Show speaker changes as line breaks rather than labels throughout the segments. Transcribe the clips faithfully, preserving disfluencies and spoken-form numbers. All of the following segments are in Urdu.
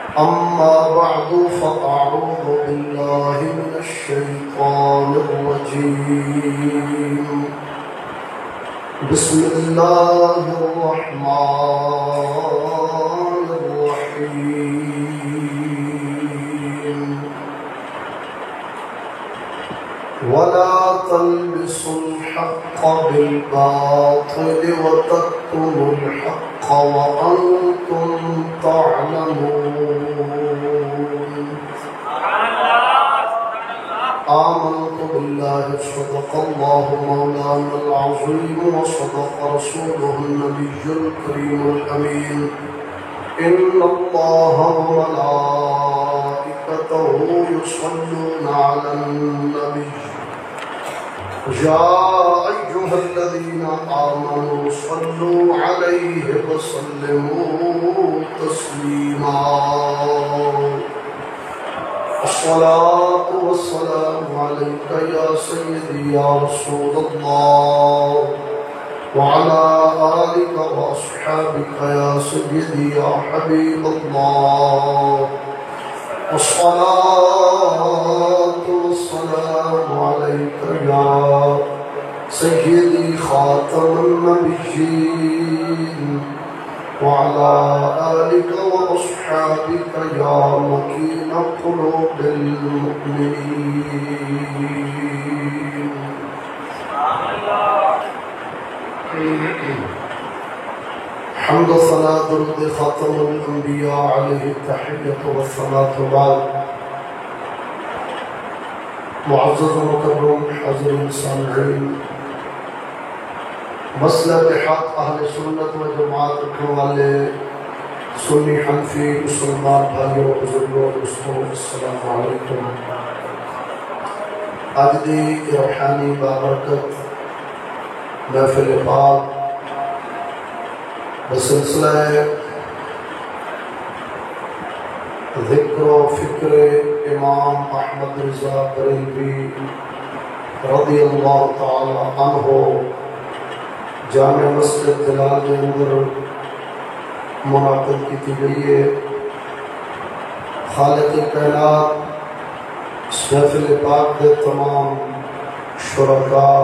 أما بعد فأعوذ بالله من الشيطان الرجيم بسم الله الرحمن الرحيم ولا تلبسوا الحق بالباطل وتكتموا الحق وأنتم تعلمون آمنت بالله صدق الله مولانا العظيم وصدق رسوله النبي الكريم الأمين إن الله وملائكته يصلون على النبي يا أيها الذين آمنوا صلوا عليه وسلموا تسليما الصلاة والسلام عليك يا سيدي يا رسول الله وعلى آلك وأصحابك يا سيدي يا حبيب الله الصلاة والسلام عليك يا سيدي خاتم النبيين وعلى آلك وأصحابك يا مكين قلوب المؤمنين حمد صلاة درود خاتم الأنبياء عليه التحية والصلاة بعد معزز مكرم حضر السامعين مسئلہ حق اہل سنت و جماعت رکھنے والے سنی حنفی مسلمان بھائیوں بزرگوں دوستوں السلام علیکم۔ آج دی روحانی بابرکت محفل پاک بسلسلہ ذکر و فکر امام احمد رضا بریلوی رضی اللہ تعالی عنہ جامع مسجد جلال کے اندر منعقد کی گئی ہے۔ خالق کائنات اس محفل پاک کے تمام شرکاء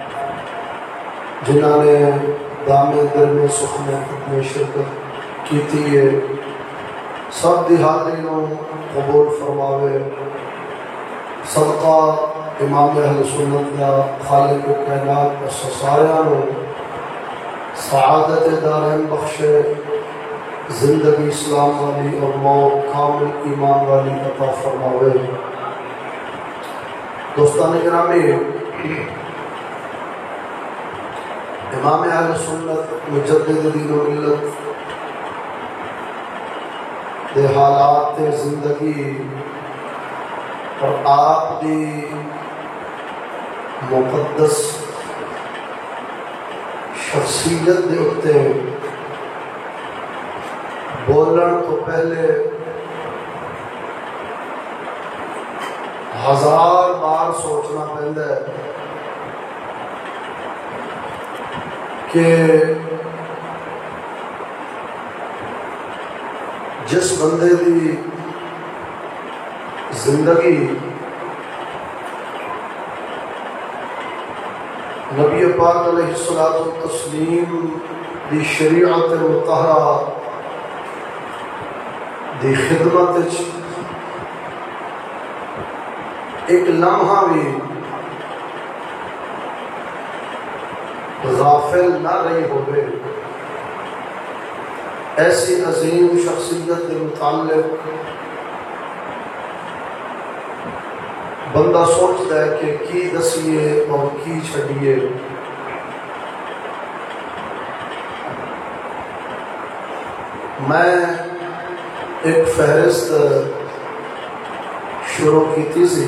جنہوں نے دامے در میں سخن میں شرکت کی تھی ہے سب دی حاضرینوں قبول فرماوے۔ صدقہ امام اہل سنت یا خالق کائنات کا سسایانوں سعادت دارین بخشے، زندگی اسلام والی اور موت کامل ایمان والی عطا فرماوے۔ دوستان گرامی، امام اہل سنت مجدد دین و ملت دے حالات زندگی اور آپ دی مقدس شخصیت دے ہوتے بولن تو پہلے ہزار بار سوچنا پہندا ہے کہ جس بندے دی زندگی نبی پاک علیہ الصلوۃ والتسلیم دی شریعت مطہرہ دی خدمت ایک لمحہ بھی غافل نہ رہی ہوئے، ایسی عظیم شخصیت کے متعلق بندہ سوچتا ہے کہ کی دسیے اور کی چھڑیے۔ میں ایک فہرست شروع کی تھی سی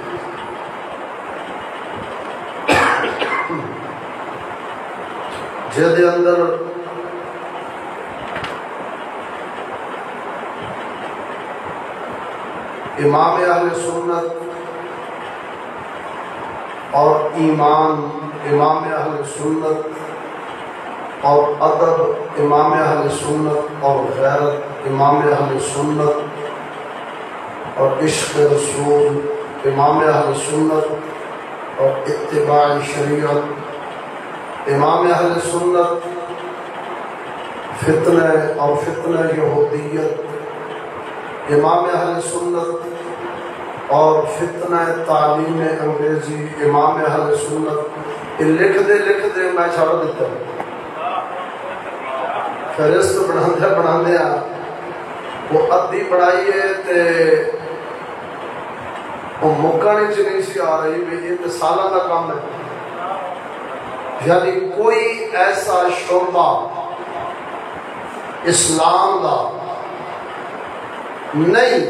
جہدے اندر امام اہل سنت اور ایمان امام اہل سنت اور ادب امام اہل سنت اور غیرت امام اہل سنت اور عشق رسول، امام اہل سنت اور اتباع شریعت۔ امام اہل سنت فتنہ اور فتنہ یہودیت، امام اہل سنت اور فتنہ تعلیم انگریزی، امام اہل سنت یہ لکھ دے لکھ دے میں چھوڑ دیتا ہوں۔ فہرست بڑھاندے بڑھاندے وہ ادھی بڑھائی ہے تے وہ مکانی چ نہیں سی آ رہی بھی یہ تے سالہ کا کام ہے۔ یعنی کوئی ایسا شعبہ اسلام دا نہیں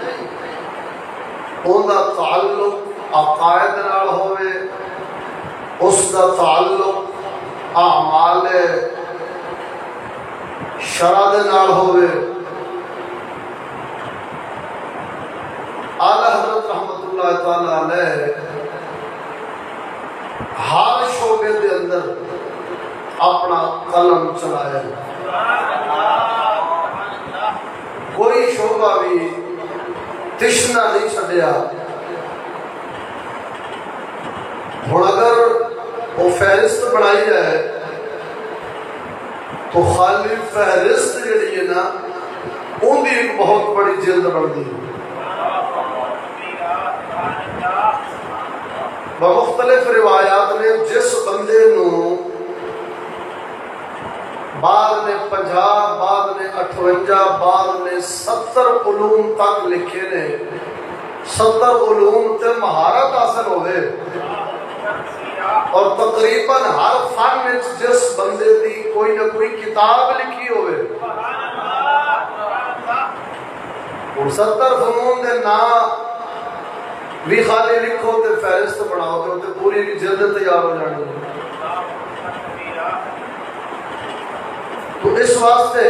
ان دا تعلق عقائد نال ہوئے، اس دا تعلق اعمال شرع دے نال ہوئے۔ اعلی حضرت رحمت اللہ تعالی علیہ ہر شعبے دے اندر اپنا قلم چلایا، کوئی شعبہ بھی تشنا نہیں چھڈیا۔ ہوں اگر وہ فہرست بنائی جائے تو خالی فہرست جڑی ہے نا ان کی ایک بہت بڑی جلد بنتی ہے۔ بمختلف روایات نے جس بندے نو بعد نے پنجاب، بعد نے اٹھونجا، بعد نے ستر علوم تک لکھے نے، ستر علوم تے مہارت حاصل ہوئے اور تقریباً ہر فن وچ جس بندے دی کوئی نہ کوئی کتاب لکھی ہوئے، اور ستر فنون دے نام بھی خالی لکھو تے فہرست بناؤ تے پوری جلد تیار ہو جانی ہے۔ تو اس واسطے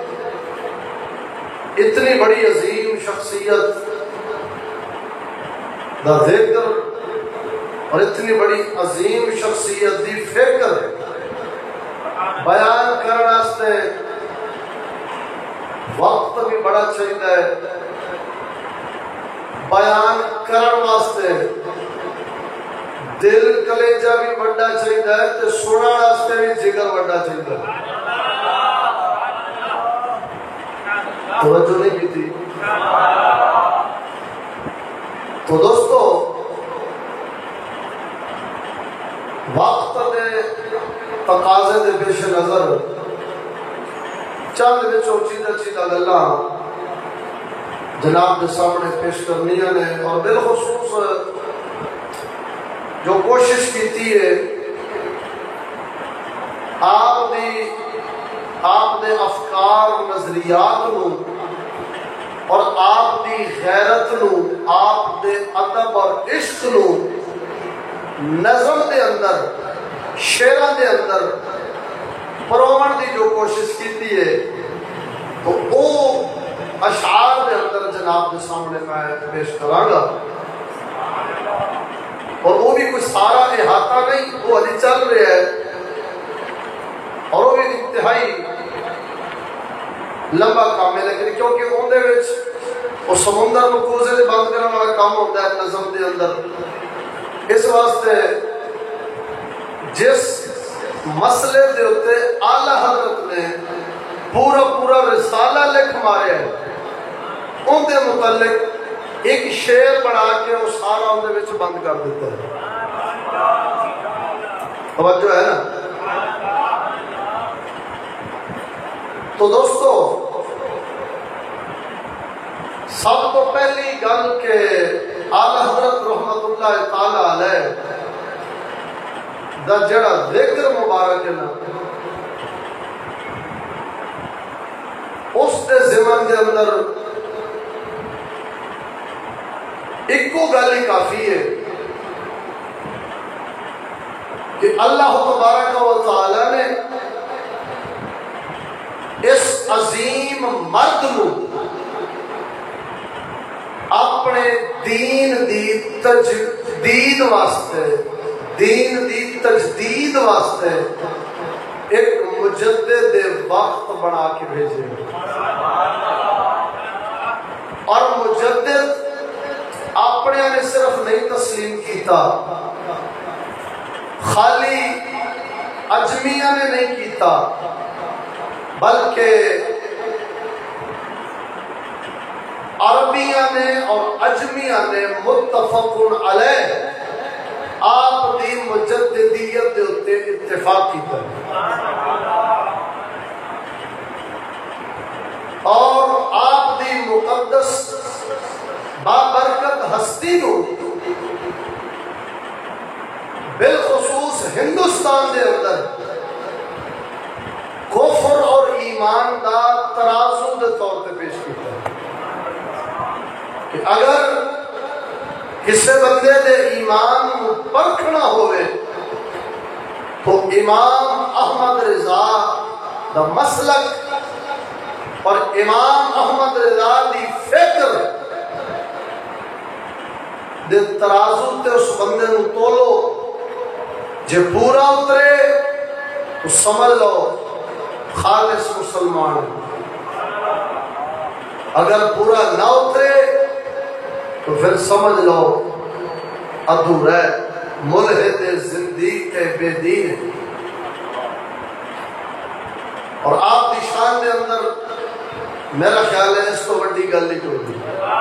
اتنی بڑی عظیم شخصیت دا ذکر اور اتنی بڑی عظیم شخصیت دی فکر بیان کرنے واسطے وقت بھی بڑا چاہیے، بیان کرنے واسطے دل کلیجہ بھی بڑا چاہیے تے سننے واسطے بھی جگر بڑا چاہیے۔ توجہ نہیں کی تھی؟ تو دوستو وقت دے تقاضے دے پیش نظر چند وچوں چیزاں چیزاں گلاں جناب کے سامنے پیش کرنی نے، اور بالخصوص جو کوشش کیتی ہے آپ دی آپ دے افکار نظریات نو اور آپ دی غیرت نو، آپ دے ادب اور عشق نو نظم دے اندر، شعراں دے اندر پروان دی جو کوشش کیتی ہے تو وہ اشعار دے اندر جناب کے سامنے میں پیش کراں گا، اور وہ بھی کوئی سارا احاطہ نہیں، وہ ابھی چل رہا ہے اور وہ بھی انتہائی لمبا کام ہے، لیکن کیونکہ اون دے وچ وہ سمندر کو کوزے دے بند کرنے والا کام ہوتا ہے نظم دے اندر، اس واسطے جس مسئلے دے ہوتے اعلی حضرت نے پورا پورا رسالہ لکھ مارے ہیں ان دے متعلق ایک شعر بنا کے وہ سارا ان دے وچ بند کر دیتا ہے۔ توجہ ہے نا؟ تو دوستو سب تو پہلی گل کہ اعلی حضرت رحمت اللہ تعالی علیہ دا جڑا ذکر مبارک ہے نا اس دے ضمن دے اندر ایکو گل ہی کافی ہے کہ اللہ تبارک و تعالی نے اس عظیم مرد نو اپنے دین دی تجدید واسطے، دین دی تجدید واسطے ایک مجدد وقت بنا کے بھیجے، اور مجدد نہیں تسلیم کیتا، خالی اجمیہ نے نہیں کیتا بلکہ عربیہ نے اور اجمیہ نے متفق علیہ آپ دی مجددیت دے اتے اتفاق کیتا اور آپ دی مقدس بابرکت ہستی نو بالخصوص ہندوستان دے اندر کفر اور ایمان دا ترازو دے طور پہ پیش کیتا ہے کہ اگر کسی بندے دے ایمان پرکھنا ہوئے تو امام احمد رضا دا مسلک اور امام احمد رضا دی فکر دے ترازو تے اس بندے نو تولو، جے پورا اترے تو سمجھ لو خالص مسلمان، اگر پورا نہ اترے تو پھر سمجھ لو ادھورا ملحد زندیق بے دین۔ اور آپ کی شان دے اندر میرا خیال ہے اس کو بڑی گل نہیں کوئی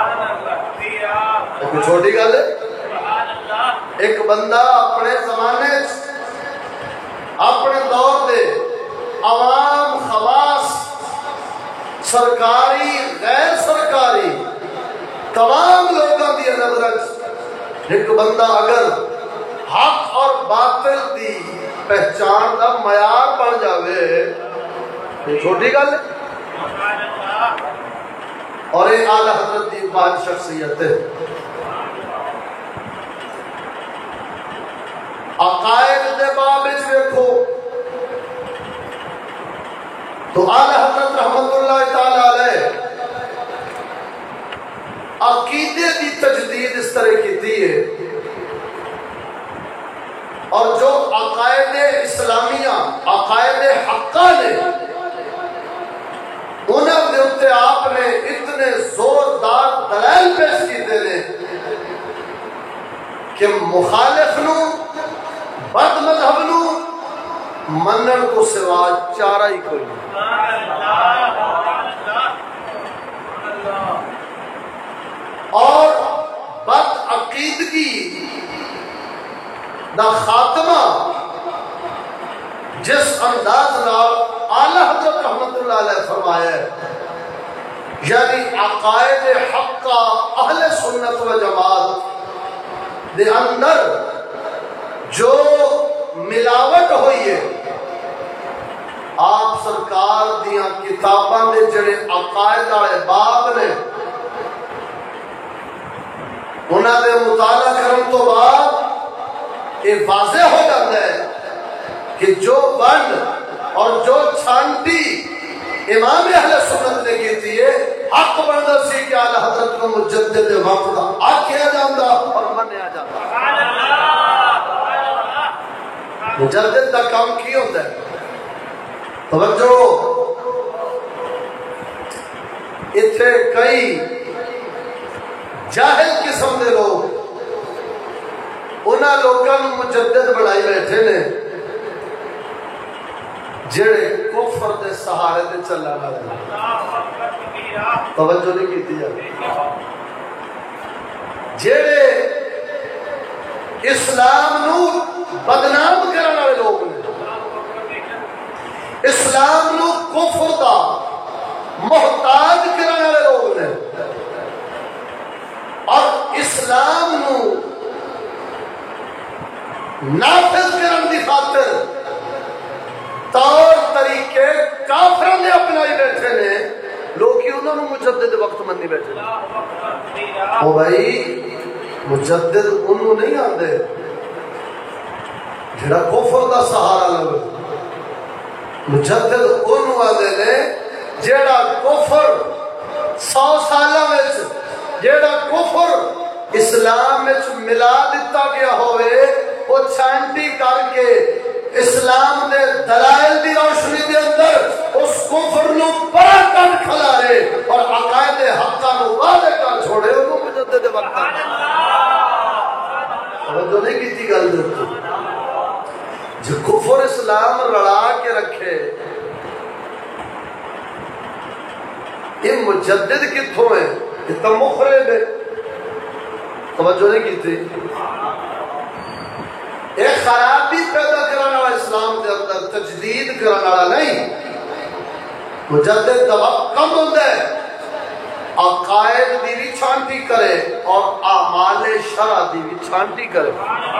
کوئی چھوٹی گل ہے۔ ایک بندہ اپنے زمانے اپنے دور دے عوام خواص سرکاری غیر سرکاری تمام لوگوں کی نظر ایک بندہ اگر حق اور باطل دی پہچان کا معیار بن جاوے تو چھوٹی گل ہے۔ اور یہ اعلی حضرت کی پانچ شخصیت ہے۔ عقائد دے باب وچ دیکھو تو اعلی حضرت رحمت اللہ تعالی علیہ عقیدے کی تجدید اس طرح کی ہے، اور جو عقائد اسلامیہ عقائد حقہ نے انہوں نے اتنے آپ نے اتنے زوردار دلائل پیش کیتے ہیں کہ مخالف نو بد مذہب نو منن کو سوا چارہ ہی کوئی اور بد عقیدگی دا خاتمہ جس انداز نال اعلی حضرت رحمت اللہ علیہ فرمایا ہے، یعنی عقائد حقہ اہل سنت و جماعت دے اندر جو ملاوٹ ہوئی ہے، آپ سرکار دیاں کتاباں دے جڑے عقائد والے باب نے انہاں دے مطالعہ کرن تو بعد یہ واضح ہو جاتا ہے کہ جو بند اور جو چھانٹی امام اہل سنت نے کی تھی حق بنتا سی کہ اعلی حضرت کو مجدد وقت دا آکھیا جاندا اور منیا جاندا۔ مجدد دا کام کی ہوتا ہے؟ توجہ، اتھے کئی جاہل قسم دے لوگ انہاں لوگاں نوں مجدد بنائی بیٹھے نے جڑے کفر دے سہارے تے چلن والے۔ توجہ نہیں کیتی جاتی۔ جڑے اسلام نو بدنام کرن والے لوگ نے، اسلام نو کفر دا محتاج کرن والے لوگ نے، اور اسلام نو نافذ کرن دی خاطر طور طریقے کافروں نے اپنائی بیٹھے نے، لوگ ہی انہوں نے مجدد وقت منی بیٹھے۔ او بھائی مجدد انہوں نہیں آندے جڑا کفر دا سہارا لگے، مجدد انہوں آندے نے جڑا کفر سو سالہ میں جڑا کفر اسلام میں ملا دیتا گیا ہوئے وہ چھانٹی کر کے اسلام دے دلائل دی روشنی دے اندر اس کفر نو پرا کر کھلارے اور عقائد حقہ نو واضح کر چھوڑے انہوں مجدد وقت یہ مجدد کتوں ہے؟ یہ تو مخرب ہے. توجہ نہیں کی تھی. ایک خرابی پیدا کرنے والا اسلام کے اندر تجدید کرنے والا نہیں. مجدد دبا کم ہوتا ہے عقائد دی بھی چھانٹی کرے اور اعمال شرع دی بھی چھانٹی کرے.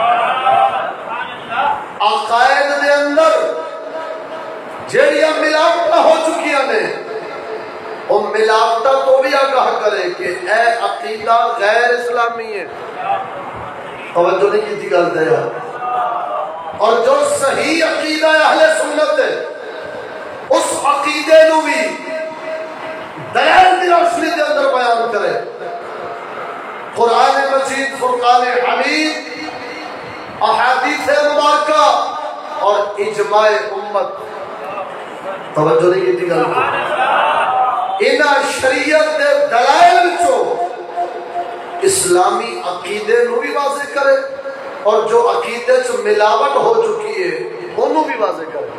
عقائد دے اندر جڑیاں ملاوٹاں ہو چکی ہیں وہ ملاوٹاں تو بھی آگاہ کرے کہ اے عقیدہ غیر اسلامی ہے. توجہ نہیں کی تھی گل تے یار. اور جو صحیح عقیدہ اہل سنت ہے اس عقیدے نو بھی دلائل دی روشنی دے اندر بیان کرے. قرآن مجید، فرقان حمید، احادیث مبارکہ اور اجماع امت. توجہ نہیں کی تھی گل کو. انہاں شریعت دے دلائل وچوں اسلامی عقیدے نو بھی واضح کرے اور جو عقیدے سے ملاوٹ ہو چکی ہے انہوں بھی واضح کرے.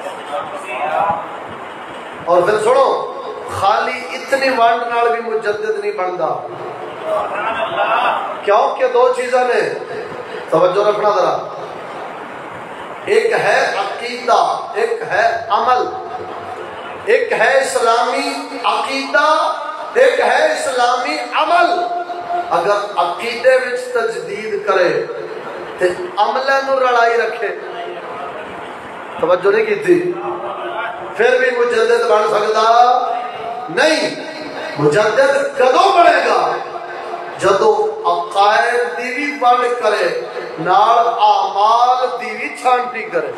اور پھر سنو، خالی اتنی وانڈ نال بھی مجدد نہیں بنتا. کیوں کہ دو چیزاں نے توجہ رکھنا ذرا. ایک ہے عقیدہ، ایک ہے عمل. ایک ہے اسلامی عقیدہ، ایک ہے اسلامی عمل. اگر عقیدے وچ تجدید کرے تے عملے نو رڑائی رکھے، توجہ نہیں کی تھی، پھر بھی مجدد بن سکتا نہیں. مجدد کدوں بنے گا؟ جدو عقائد دی بھی بڑھ کرے نال اعمال دی بھی چھانٹی کرے،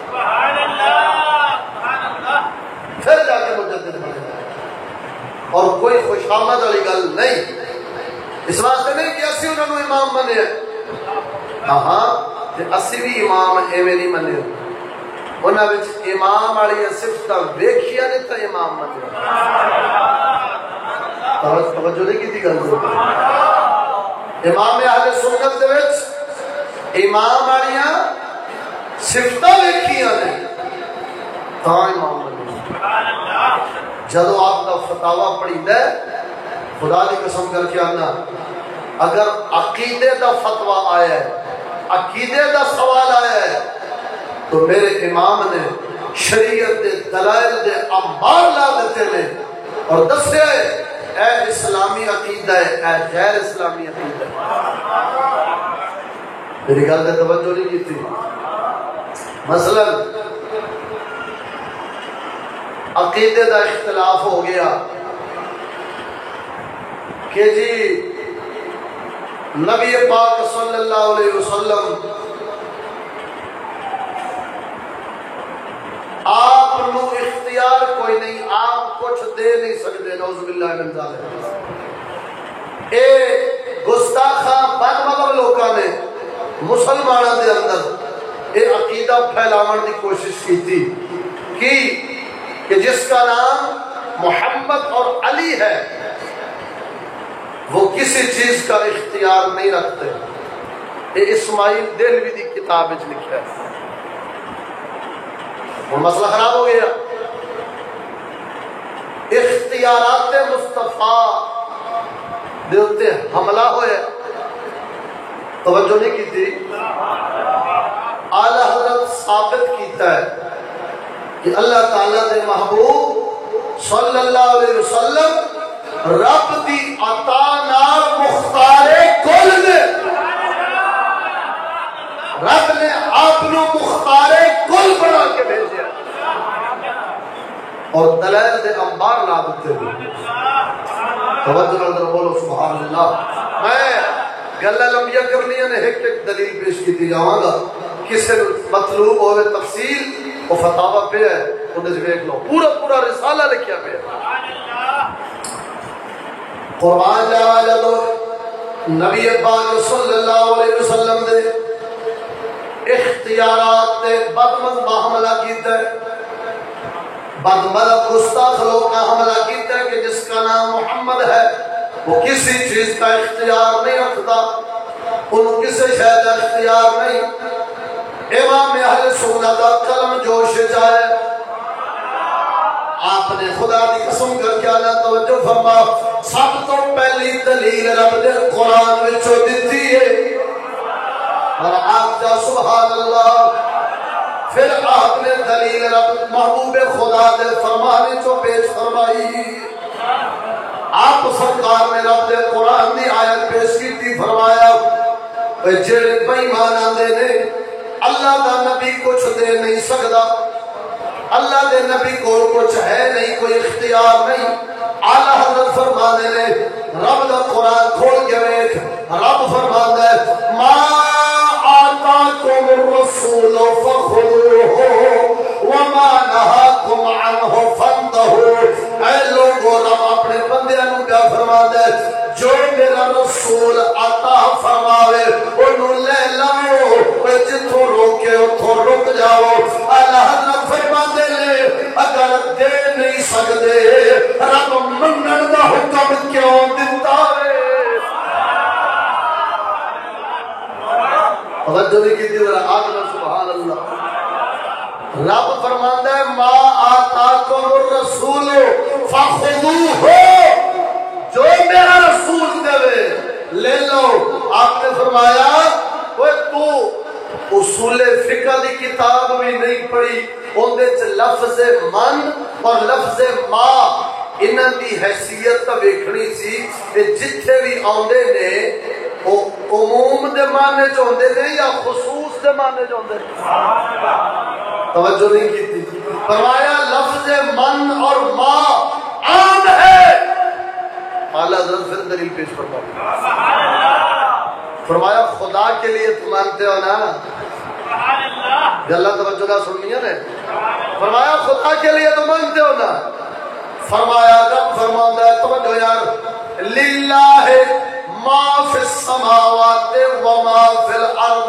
پھر جا کے مجدد بنے گا. اور کوئی خوشامد والی گل نہیں. اس واسطے نہیں کہ اسی انہوں نے امام منے. ہاں اسی بھی امام ایویں نہیں منے. انہاں وچ امام والی صفتاں ویکھیاں نے تے امام منے. توجہ نہیں کی گل. امام اہل سنت دے وچ امام والیاں صفتاں ویکھیاں نے تاں امام منے. جدو آپ کا فتاوا پڑھیدا ہے، خدا کی قسم کر کے آنا، اگر عقیدے دا فتوا آیا ہے، عقیدے دا سوال آیا ہے، تو میرے امام نے شریعت دے دلائل دے انبار لا دیتے ہیں اور دسے اے اسلامی عقیدہ ہے، اے غیر اسلامی عقیدہ ہے. میری گل تے توجہ نہیں کی تھی. مثلا عقیدے دا اختلاف ہو گیا کہ جی نبی پاک صلی اللہ علیہ وسلم آپ نو اختیار کوئی نہیں، آپ کچھ دے نہیں سکتے. نعوذ باللہ من ذالک. اے گستاخاں بد مذہب لوکاں نے مسلمانوں دے اندر اے عقیدہ پھیلاون دی کوشش کی تھی کی کہ جس کا نام محمد اور علی ہے وہ کسی چیز کا اختیار نہیں رکھتے. یہ اسماعیل دہلوی دی کتاب وچ لکھا ہے. وہ مسئلہ خراب ہو گیا. اختیارات مصطفیٰ دے اوتے حملہ ہویا. توجہ نہیں کی تھی. اعلی حضرت ثابت کیتا ہے کہ اللہ تعالیٰ دے محبوب صلی اللہ علیہ وسلم رب دی عطا نال مختار کل نے، رب نے آپ نو مختار کل بنا کے بھیجا اور دلائل دے انبار لا دیتے ہیں. توجہ اندر بولو سبحان اللہ. میں گلا لمبیا کرنی نے ایک ایک دلیل پیش کی جاواں گا. کسی مطلوب ہوئے تفصیل وہ فتاوا پہ ہے انہیں سے دیکھ لو. پورا پورا رسالہ لکھیا پہ ہے. قرآن جا جدو نبی پاک صلی اللہ علیہ وسلم دے اختیارات دے بدمذہب حملہ کیتا ہے. بدمذہب گستاخ لوگ کا حملہ کیتا ہے کہ جس کا نام محمد ہے وہ کسی چیز کا اختیار نہیں رکھتا، انہوں کسی شے کا اختیار نہیں. امام اہل سنت کا قلم جوش جائے آپ نے خدا دی قسم کر کے اللہ توجہ فرما سب تو پہلی دلیل رب دے قرآن وچوں دتی ہے اور آپ کا سبحان اللہ پھر آپ نے دلیل رب محبوب خدا دے فرمانے چو پیش فرمائی آپ سرکار نے رب دے قرآن دی آیت پیش کی تھی فرمایا جڑے بے ایمان آندے نے اللہ دا نبی کچھ دے نہیں سکدا اللہ دے نبی کو کچھ ہے نہیں کوئی اختیار نہیں اعلیٰ حضرت فرمانے نے رب دا قرآن کھول کے ویکھ رب فرماتا ہے ما آتاکم الرسول فخذوہ وما نہاکم عنہ فانتہوا اے لوگو رب اپنے بندیاں نو کیا فرماتا ہے جو میرا رسول عطا فرماوے انہوں لے لاؤ جتوں روکے اتھوں رک جاؤ اللہ حضرت فرماتے لے اگر دے نہیں سکتے رب منن دا حکم کیوں دیتا ہے توجہ نہیں کی تھی آدھنا سبحان اللہ رب فرماتا ہے ما آتاکم الرسول فخذوہ جو میرا رسول دے لے لو آپ نے فرمایا وہ تو اصول فقہ دی کتاب بھی نہیں پڑھی اندے چ لفظ من اور لفظ ما انہاں دی حیثیت تا ویکھنی سی کہ جتھے بھی آندے نے او عموم دے معنی چ ہوندے نے یا خصوص دے معنی چ ہوندے توجہ نہیں کیتی فرمایا لفظ من اور ما عام ہے اعلیٰ حضرت پھر دلیل پیش فرمایا فرمایا خدا کے لیے تم مانتے ہو نا اللہ توجہ نہ سننی ہے نا فرمایا خدا کے لیے تم مانتے ہو نا فرمایا رب فرماتا ہے توجہ یار للہ ما فی السماوات و ما فی الارض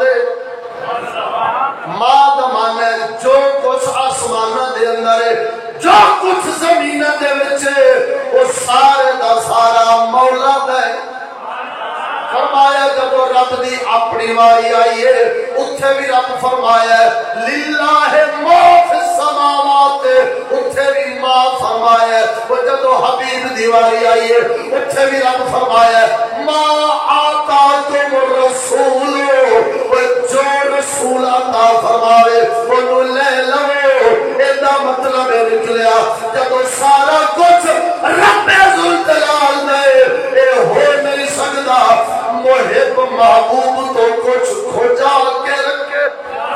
ما دمانے جو کچھ آسمانہ دے اندر ہے جو کچھ زمینہ دے وچے وہ سارے دا سارا مولا دے فرمایا جب رب دی اپنی واری آئی ہے اتھے بھی رب فرمایا ہے للہ ما فی السماوات اتھے بھی ما فرمایا ہے وہ جب حبیب دی واری آئی ہے اتھے بھی رب فرمایا ہے ما آتاکم الرسول وہ جو رسول عطا فرمائے وہ لے لو ایدہ مطلب نکلیا جب سارا کچھ رب ذوالجلال دے اے ہو نہیں سکتا محب محبوب تو کچھ کھجا کے رکھے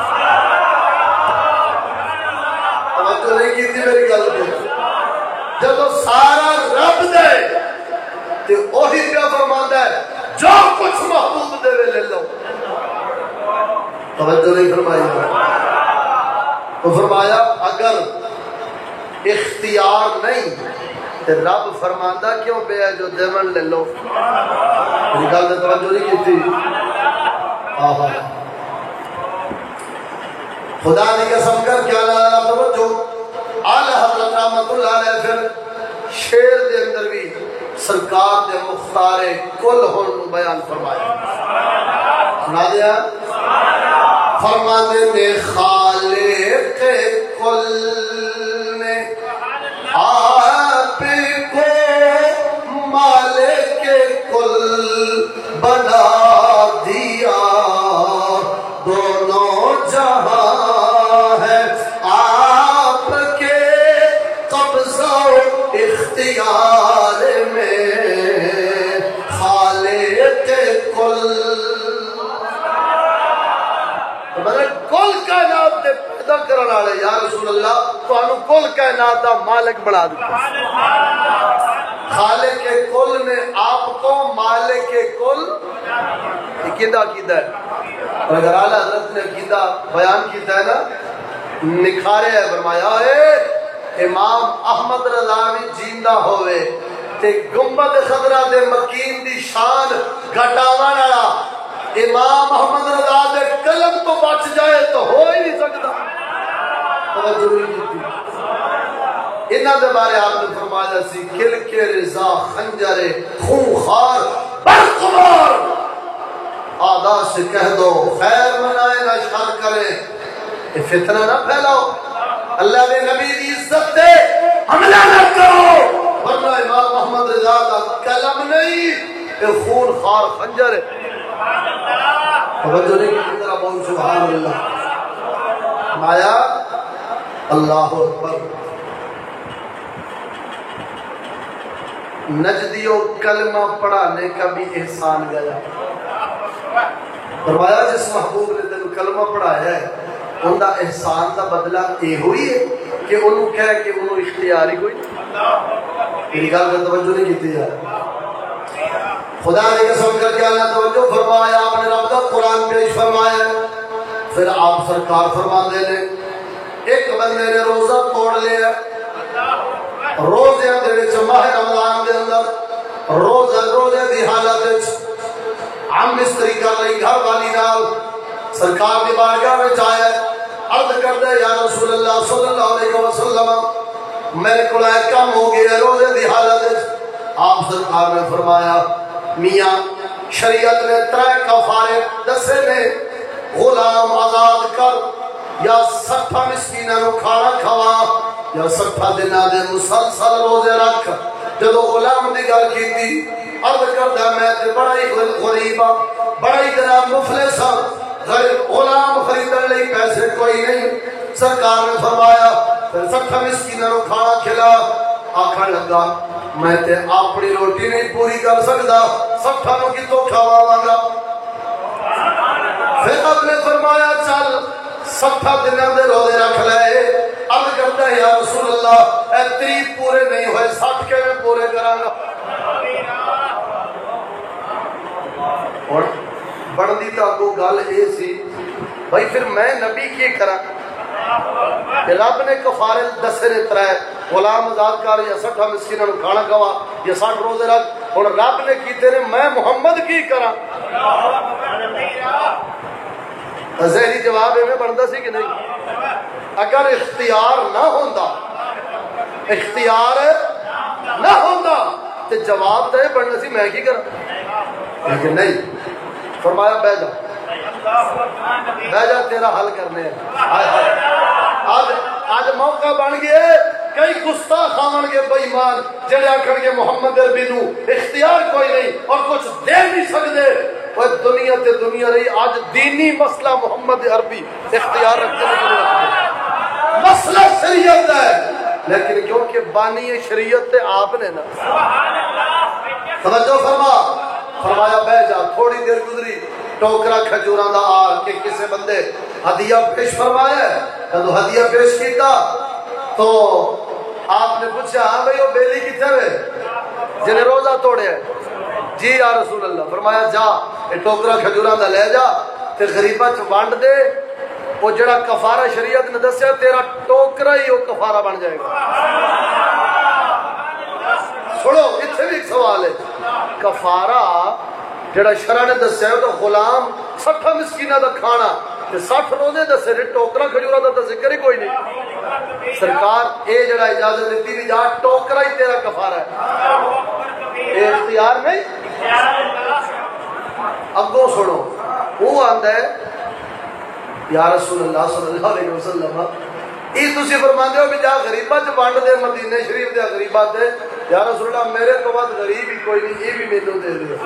توجہ نہیں کی تھی میری گل پہ جب سارا رب دے تو وہی کیا فرماتا ہے جو کچھ محبوب دے لے لو توجہ نہیں فرمائی تو فرمایا اگر اختیار نہیں تو رب فرماندہ کیوں پہ ہے جو دیمن لے لو نکال دے توجہ نہیں کی تھی آہا خدا نے قسم کر کیا لالا توجہ اعلی حضرت رحمت اللہ علیہ پھر شیر دے اندر بھی سرکار دے مختار کل ہن بیان فرمایا سنا دیا فرمانے نے خالق کل نے آپ کو مالک کل بنا دیا دونوں جہاں ہے آپ کے قبضہ و اختیار میں خالق کل کل کائنات دے پیدا کرنے والے یا رسول اللہ تو انو کل کائنات دا مالک بنا دیتا خالق کل نے آپ کو مالک کل یہ کیندہ کیندہ ہے اور اگر اعلیٰ حضرت نے کیندہ بیان کیتا ہے نا نکھارے ہے فرمایا ہے امام احمد رضا بھی جیندہ ہوئے تے گنبد خضرہ دے مکین دی شان گھٹاوا نڑا امام احمد رضا دے قلم تو بچ جائے تو ہو ہی نہیں سکتا توجہ نہیں کی انہاں دے بارے آپ نے فرمایا سی کل کے رضا خنجر خونخوار برقمار آدھا سے کہہ دو خیر منائے نہ شر کرے یہ فتنہ نہ پھیلاؤ اللہ نے نبی دی عزت دے حملہ نہ کرو ورنہ امام محمد رضا کا کلم نہیں یہ خون خار خنجر ہے. توجہ نہیں کی طرح بول سبحان اللہ. مایا اللہ اکبر. نجدیوں کلمہ پڑھانے کا بھی احسان گیا. فرمایا جس محبوب نے تینوں کلمہ پڑھایا ہے ان دا احسان دا بدلہ یہ ہوئی ہے کہ انہوں کہہ کہ انہوں اختیار ہی کوئی. میری گل کا توجہ نہیں کی ہے. خدا نے قسم کر کے اللہ توجہ فرمایا آپ نے رب دا قرآن پیش فرمایا. پھر آپ سرکار فرما دے لے ایک بندے نے روزہ توڑ لیا روزے دے وچ ماہ رمضان دے اندر روزہ روزے دی حالت وچ ہم مستری کر رہی گھر والی نال سرکار دی بارگاہ وچ آیا عرض کر دے یا رسول اللہ صلی اللہ علیہ وسلم میرے کو ایک کام ہو گیا روزے دی حالت وچ. آپ سرکار نے فرمایا میاں شریعت نے ترے کفارے دسے نے غلام آزاد کر یا سٹھا مسکینہ نو کھانا کھوا یا سٹھا دنہ دے مسلسل روزے رکھ. جدو غلام دی گل کیتی عرض کردا میں تے بڑا ہی غریب ہاں بڑا ہی جناب مفلس ہاں غلام خریدن لئی پیسے کوئی نہیں. سرکار نے فرمایا پھر سٹھا مسکینہ نو کھانا کھلا. آکھن لگا میں تے اپنی روٹی نہیں پوری کر سکتا سٹھا نو کی تو کھواواں گا. پھر آپ نے فرمایا چل سٹھا دنوں دے روزے رکھ لے. عرض کرتا ہے یا رسول اللہ اے تری پورے نہیں ہوئے سٹھ کے میں پورے کراں گا. اور بڑھدی تا کو گل اے سی بھائی پھر میں نبی کی کراں. رب نے کفارے دسے نے ترے غلام آزاد کر یا سٹھا مسکیناں نو کھانا کھوا یا سٹھ روزے رکھ. اور رب نے کیتے نے میں محمد کی کراں. ظاہری جواب میں بنتا سی کہ نہیں. اگر اختیار نہ ہوندا اختیار نہ ہوندا تو جواب تو یہ بننا سی میں کی کراں. لیکن نہیں فرمایا بہ جا بہ جا تیرا حل کرنے ہیں. آج آج موقع بن گئے کئی گستاخ آون گے بے ایمان جڑے آکھن گے محمد عربی نو اختیار کوئی نہیں اور کچھ دے نہیں سکتے. وہ دنیا تے دنیا رہی آج دینی مسئلہ محمد عربی اختیار رکھتے ہیں مسئلہ شریعت ہے لیکن کیونکہ بانی شریعت تے آپ نے نا توجہ فرما. فرمایا بہ جا. تھوڑی دیر گزری ٹوکرا کھجوراں دا آ کے کسے بندے ہدیہ پیش فرمایا ہے. جب ہدیہ پیش کیتا تو آپ نے پوچھا ہاں بھائی وہ بیلی کتنے ہوئے جنہیں روزہ توڑے ہے. جی یا رسول اللہ. فرمایا جا یہ ٹوکرا کھجوراں دا لے جا تے غریباں چ ونڈ دے. وہ جڑا کفارہ شریعت نے دسیا تیرا ٹوکرا ہی وہ کفارہ بن جائے گا. سنو اتنے بھی ایک سوال ہے. کفارہ جڑا شرع نے دسیا تو غلام سٹھا مسکینہ دا کھانا تے سٹھ روزے دسے نے ٹوکرا کھجوراں دا ذکر ہی کوئی نہیں. سرکار اے جڑا اجازت دیتی بھی جا ٹوکرا ہی تیرا کفارہ ہے. اے اختیار نہیں. اگوں سنو وہ آندا ہے یا رسول اللہ صلی اللہ علیہ وسلم یہ تسی فرماندے ہو کہ جا غریباں چ ونڈ دے مدینے شریف دے غریباں تے. یا رسول اللہ میرے تو بعد غریب ہی کوئی نہیں یہ بھی مینوں دے دے.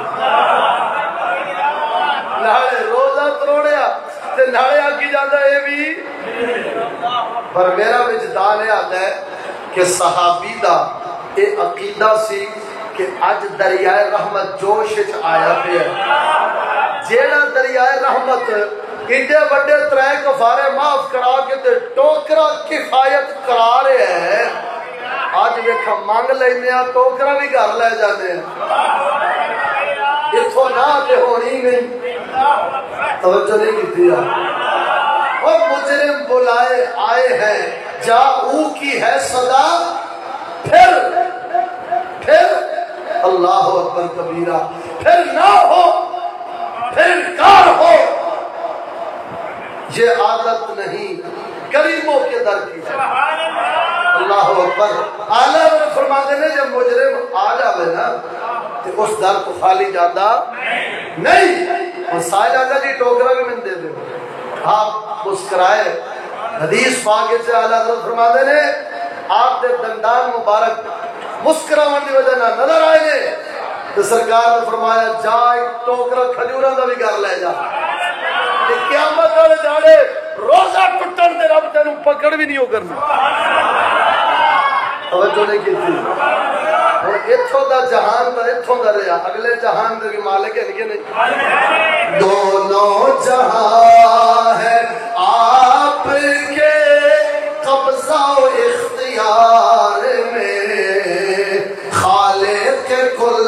نالے روزہ تروڑیا تے نالے آکی جاندا اے بھی. پر میرا وجدان یہ آتا ہے کہ صحابی دا اے عقیدہ سی کہ اج دریائے رحمت جوش وچ آیا پیا. جیڑا دریائے رحمت ایڈے وڈے ترے کفارے معاف کرا کے تے ٹوکرا کفایت کرا رہے ہیں. آج ویکھا منگ لینے ٹوکرا بھی گھر لے جانے اتھوں نہ تے ہونی نہیں. توجہ نہیں کی. اور مجرم بلائے آئے ہیں جا او کی ہے صدا پھر پھر اللہ اکبر کبیرہ پھر نہ ہو پھر انکار ہو. یہ عادت نہیں کریموں کے در کی. اللہ اکبر. اعلیٰ فرماتے ہیں جب مجرم آ جاوے نا تو اس در کو خالی جاتا نہیں. اور سائے جاتا جی ٹوکرا بھی میں دے دے. آپ مسکرائے حدیث پاک سے اعلیٰ حضرت فرماتے نے آپ دے دندان مبارک مسکراون دی وجہ نہ نظر آئے نے تو سرکار نے فرمایا جا ایک ٹوکرا کھجوراں دا بھی گھر لے جا کہ قیامت والے جاڑے روزہ ٹٹن تے رب تینوں پکڑ بھی نہیں ہو کرنا. توجہ نہیں کی تھی. اور اتھوں دا جہان دا اتھوں دا رہا اگلے جہان دے بھی مالک ہے کہ نہیں. دونوں جہاں ہے آپ کے قبضہ و اختیار میں خالق کل.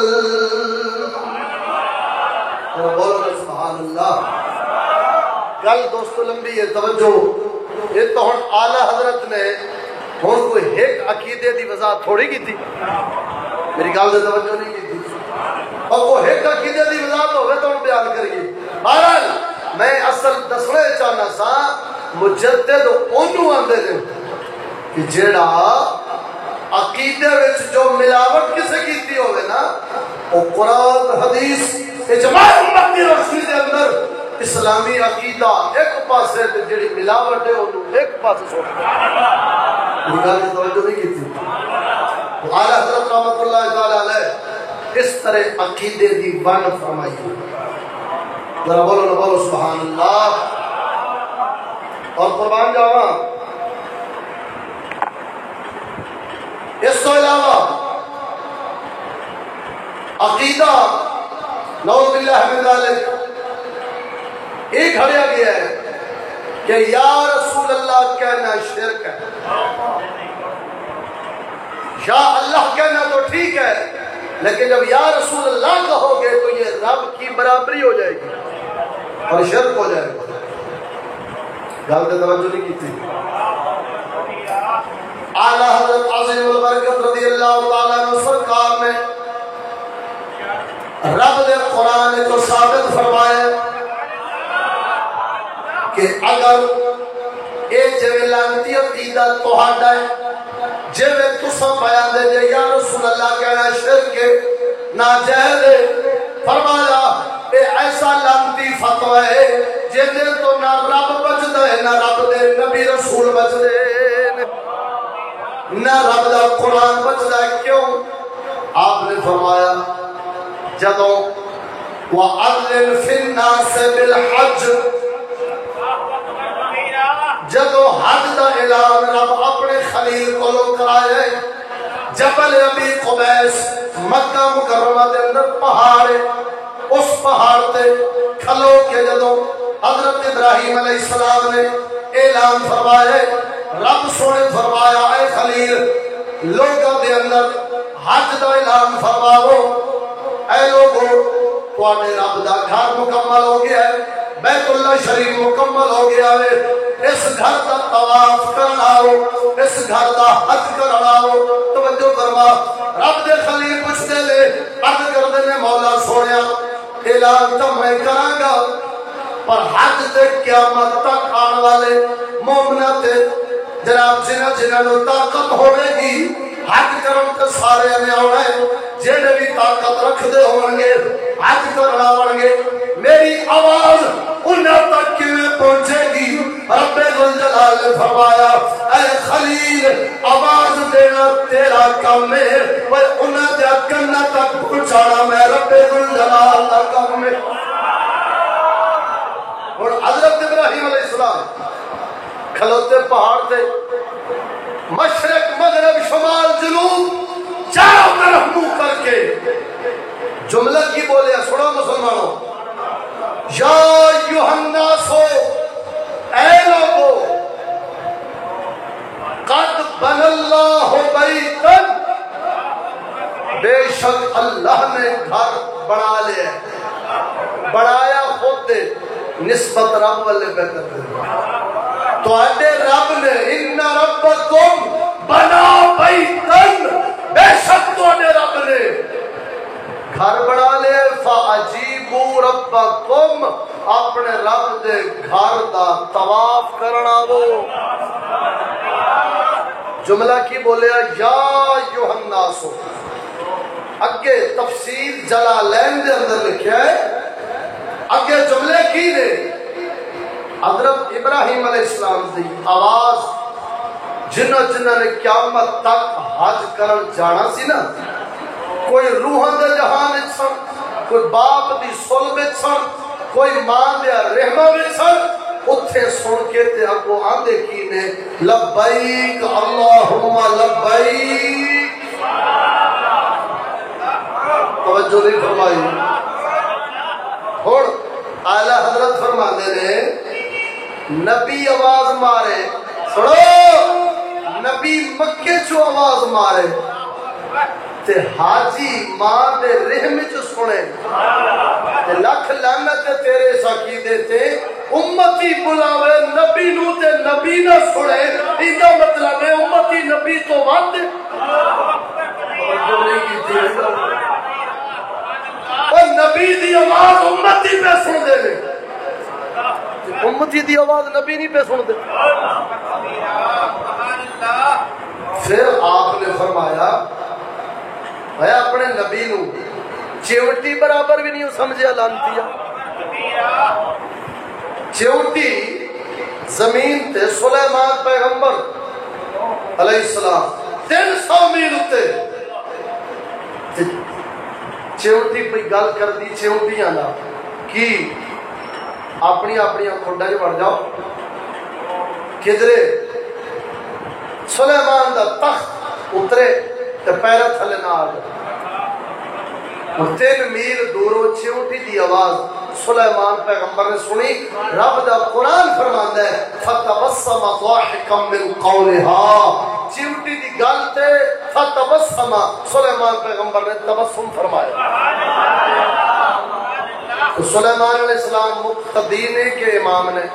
بولو سبحان اللہ. گل دوستو لمبی ہے توجہ. یہ تو ہن اعلی حضرت نے ہن کوئی ایک عقیدے دی وضاحت تھوڑی کی تھی. میری گل سے توجہ نہیں کی تھی. اور وہ ایک عقیدے دی وضاحت ہوئے تو ہن بیان کریے. بہرحال میں اصل دسنا چاہنا سا مجدد اونوں آندے نے کہ جیڑا عقیدے وچ جو ملاوٹ کسے کیتی ہوئے نا وہ قرآن حدیث اجماع امت کی روشنی دے اندر اسلامی عقیدہ ایک پاسے تے جڑی ملاوٹ ہے اونوں ایک پاسے چھوڑ یہ گل دی توجہ نہیں کیتی. اعلی حضرت رحمۃ اللہ تعالی علیہ اس طرح عقیدے دی ون فرمائی. ذرا بولو نہ بولو سبحان اللہ. اور قربان جاواں اس تو علاوہ عقیدہ نعوذ باللہ من ذالک ایک گھڑیا گیا ہے کہ یا رسول اللہ کہنا شرک ہے. یا اللہ کہنا تو ٹھیک ہے لیکن جب یا رسول اللہ کہو گے تو یہ رب کی برابری ہو جائے گی اور شرک ہو جائے گا. گل تے توجہ نہیں کی تھی. اعلیٰ حضرت عظیم البرکت رضی اللہ تعالیٰ عنہ سرکار نے رب نے قرآن کو ثابت فرمایا کہ اگر اے جو لانتی عقیدہ تہاڈا ہے جو تساں بیان دے جے یا رسول اللہ کہنا شرک ہے ناجائز ہے فرمایا اے ایسا لانتی فتوی ہے جے تو نہ رب بچدا ہے نہ رب دے نبی رسول بچدے نہ رب دا قرآن بچدا ہے. کیوں؟ آپ نے فرمایا جدوں وَأَذِّنْ فِي النَّاسِ بِالْحَجِّ جدو حج دا اعلان رب اپنے خلیل کو لو کرائے جبل ابی قبیس مکہ مکرمہ دے اندر پہاڑ اس پہاڑ تے کھلو کے جدو حضرت ابراہیم علیہ السلام نے اعلان فرمائے رب سونے فرمایا اے خلیل لوگوں دے اندر حج دا اعلان فرماؤ اے لوگوں تواڈے رب دا گھر مکمل ہو گیا ہے بیت اللہ شریف مکمل ہو گیا ہے اس گھر کا طواف کرنا ہو اس گھر کا حج کرنا ہو. توجہ فرما رب دے خلیل پوچھتے لے عرض کردے نے مولا سونیا اعلان تو میں کراں گا پر حج تے قیامت تک آن والے مومناں تے جناب جنہاں جنہاں نوں طاقت ہوے گی حج کرن تے سارے نے آنا ہے جڑے بھی طاقت رکھدے ہون گے حج کرنا ہون گے میری آواز انہاں تک کیویں پہنچے گی. رب الجلال نے فرمایا اے خلیل آواز دینا تیرا کام ہے پر انہاں دے کنا تک پہنچانا میں رب الجلال دا کام ہے. اور حضرت ابراہیم علیہ السلام کھلوتے پہاڑ تے مشرق مغرب شمال جنوب چاروں طرف منہ کر کے جملہ کی بولے سنو مسلمانوں یا ایھا الناس اے لوگو قد بن اللہ بیتا بے شک اللہ نے گھر بنا لیا بنایا خود دے نسبت رب والے بہتر دے تو اڈے رب نے ان ربکم بنا بیتن بے شک تو اڈے رب نے گھر بنا لے فعجیبو ربکم اپنے رب دے گھر دا طواف کرنا وہ جملہ کی بولے یا ایھا الناس اگے تفسیر جلالین دے اندر لکھیا ہے اگے جملے کی نے حضرت ابراہیم علیہ السلام دی آواز جنہ جنہ نے قیامت تک حج کرن جانا سی نا، کوئی روحان دے جہان وچ سن، کوئی باپ دی سل وچ سن، کوئی ماں دے رحمہ وچ سن، اتھے سن کے تے اگوں آندے کی نے لبیک اللہم لبیک، توجہ نہیں فرمائی۔ اور اعلی حضرت فرماندے نے نبی آواز مارے، سنو نبی مکے چو آواز مارے تے حاجی ماں دے رحم چ سنے تے لکھ لعنت تیرے ساکیدے تے امتی بلاوے نبی نو تے نبی نہ سنے، ایندا مطلب ہے امتی نبی تو ود اور نبی دی آواز امتی پہ سن دے نے، امتی دی آواز نبی نہیں پہ سن دے۔ پھر آپ نے فرمایا میں اپنے نبی نو چیوٹی برابر بھی نہیں سمجھا لانتیا، چیوٹی زمین تے سلیمان پیغمبر علیہ السلام تین سو میل اتے چیوٹی پہ گل کر دی چیوٹیاں نا کی اپنی اپنی کھوڈا جو بڑھ جاؤ کدرے سلیمان دا تخت اترے تے پیرا تھلے نہ آ جائے، تین میل دوروں چیوٹی دی آواز سلیمان پیغمبر نے سنی، رب دا قرآن فرماندا ہے فتبسم ضاحکا من قولها، چیوٹی دی گل تے فتبسم سلیمان پیغمبر نے تبسم فرمایا۔ تو سلیمان علیہ السلام مقتدی نے کہ امام نے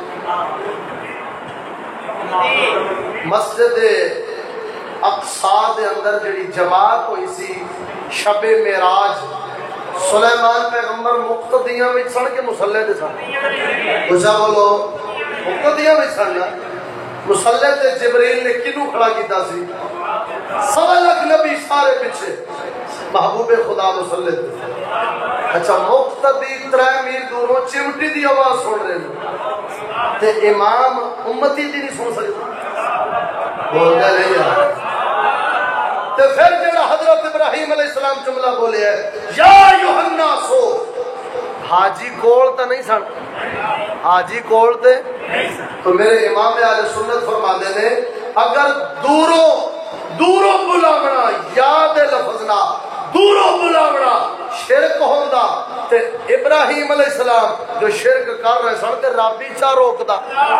مسجد اقصی دے اندر جڑی جماعت ہوئی سی شب معراج، سلیمان پیغمبر مقتدیاں وچ سن کے مصلی تے سن، اچھا بولو مقتدیاں وچ سن، مصلی تے جبریل نے کینوں کھڑا کیتا سی؟ سوا لاکھ نبی سارے پیچھے، محبوب خدا مصلی تے، اچھا مقتدی ترے میل دوروں چمٹی دی آواز سن رہے ہیں تے امام امتی دی نہیں سن سکتا، بول دے نہیں یار۔ تے پھر جڑا حضرت ابراہیم علیہ السلام جملہ بولے ہے یا ایھا الناس، حاجی کول تے نہیں سن، حاجی کول تے تو میرے امام اہل سنت فرماتے نے اگر دوروں دوروں بلاونا یاد لفظ نہ دوروں بلاونا شرک ہوندا تے ابراہیم علیہ السلام جو شرک کر رہے سن تے رب ہی چا روکدا،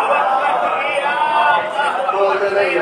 بولتے نہیں۔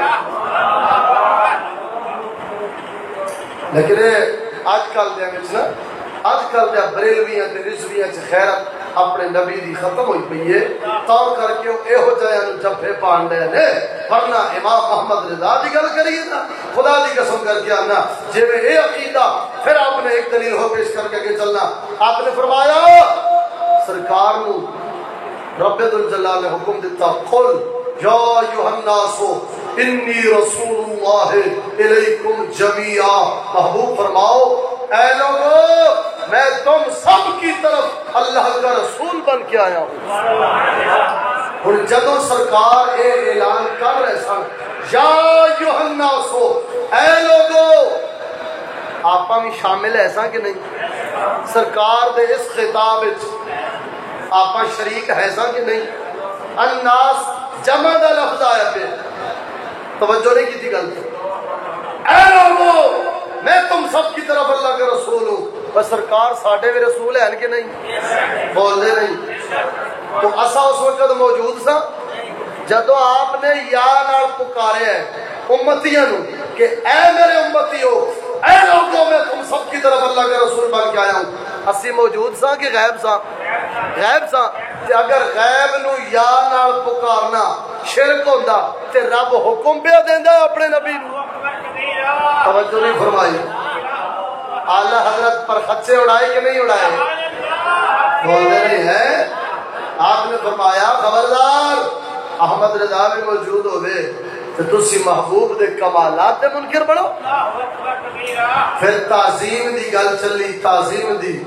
لیکن آج کل دے وچ نا آج کل دے بریلویاں تے رضویاں چ خیرت اپنے نبی دی ختم ہوئی پئی ہے، تا کر کے ایہو جہاں نو جفے پان دے نے، ورنہ امام محمد رضا دی گل کریے نا خدا دی قسم کر کے آنا جے میں اے عقیدہ، پھر آپ نے ایک دلیل ہو پیش کر کے آگے چلنا، آپ نے فرمایا سرکار نو رب ذوالجلال نے حکم دیتا قل یا ایھا الناس انی رسول اللہ الیکم جمیعا، محبوب فرماؤ اے لوگو میں تم سب کی طرف اللہ کا رسول بن کے آیا ہوں۔ اور جدو سرکار اے اعلان کر رہے سن یا ایھا الناس اے لوگو، آپا بھی شامل ہے ایسا کہ نہیں؟ سرکار دے اس خطاب آپا شریک ہے ایسا کہ نہیں؟ الناس جمع دا لفظ آیا پہ توجہ نہیں کی تھی گل، اے لوگو میں تم سب کی طرف اللہ کے رسول ہوں، بس سرکار ساڑھے بھی رسول ہیں کہ نہیں؟ بول دے نہیں۔ تو اسا اس وقت موجود سا جدو آپ نے یا نال پکارے ہیں امتیاں نو کہ اے میرے امتی ہو، اے لوگوں میں تم سب کی طرف اللہ کے رسول بن کے آیا ہوں، اسی موجود سا کہ غیب سا؟ غیب سا۔ تے اگر غیب نو یا نال پکارنا شرک ہوندا تے رب حکم پہ دیندا اپنے نبی نو، توجہ نہیں فرمائی؟ اعلی حضرت پر خچے اڑائے کہ نہیں اڑائے؟ بولتے نہیں ہے۔ آپ نے فرمایا خبردار احمد رضا بھی موجود ہوئے تو تسی محبوب دے کمالات دے منکر بڑھو۔ پھر تعظیم دی گل چلی، تعظیم دی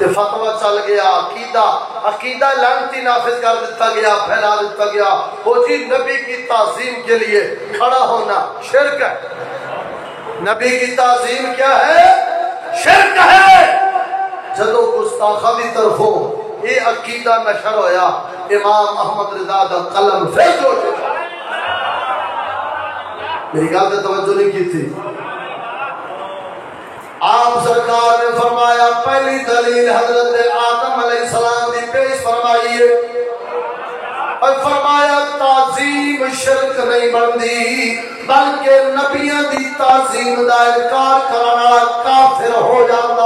تے فتوہ چل گیا، عقیدہ عقیدہ لعنتی نافذ کر دیتا گیا، پھیلا دیتا گیا۔ وہ جی نبی کی تعظیم کے لیے کھڑا ہونا شرک ہے، نبی کی تعظیم کیا ہے؟ شرک ہے۔ جدو گستاخہ بھی طرفوں یہ عقیدہ نشر ہویا، امام احمد رضا دا قلم پھر جو چکا۔ میری گل پہ توجہ نہیں کی تھی۔ آپ سرکار نے فرمایا پہلی دلیل حضرت آدم علیہ السلام دی پیش فرمائیے، اور فرمایا تعظیم شرک نہیں بندی بلکہ نبیوں دی تعظیم دا انکار کرنا کافر ہو جاتا۔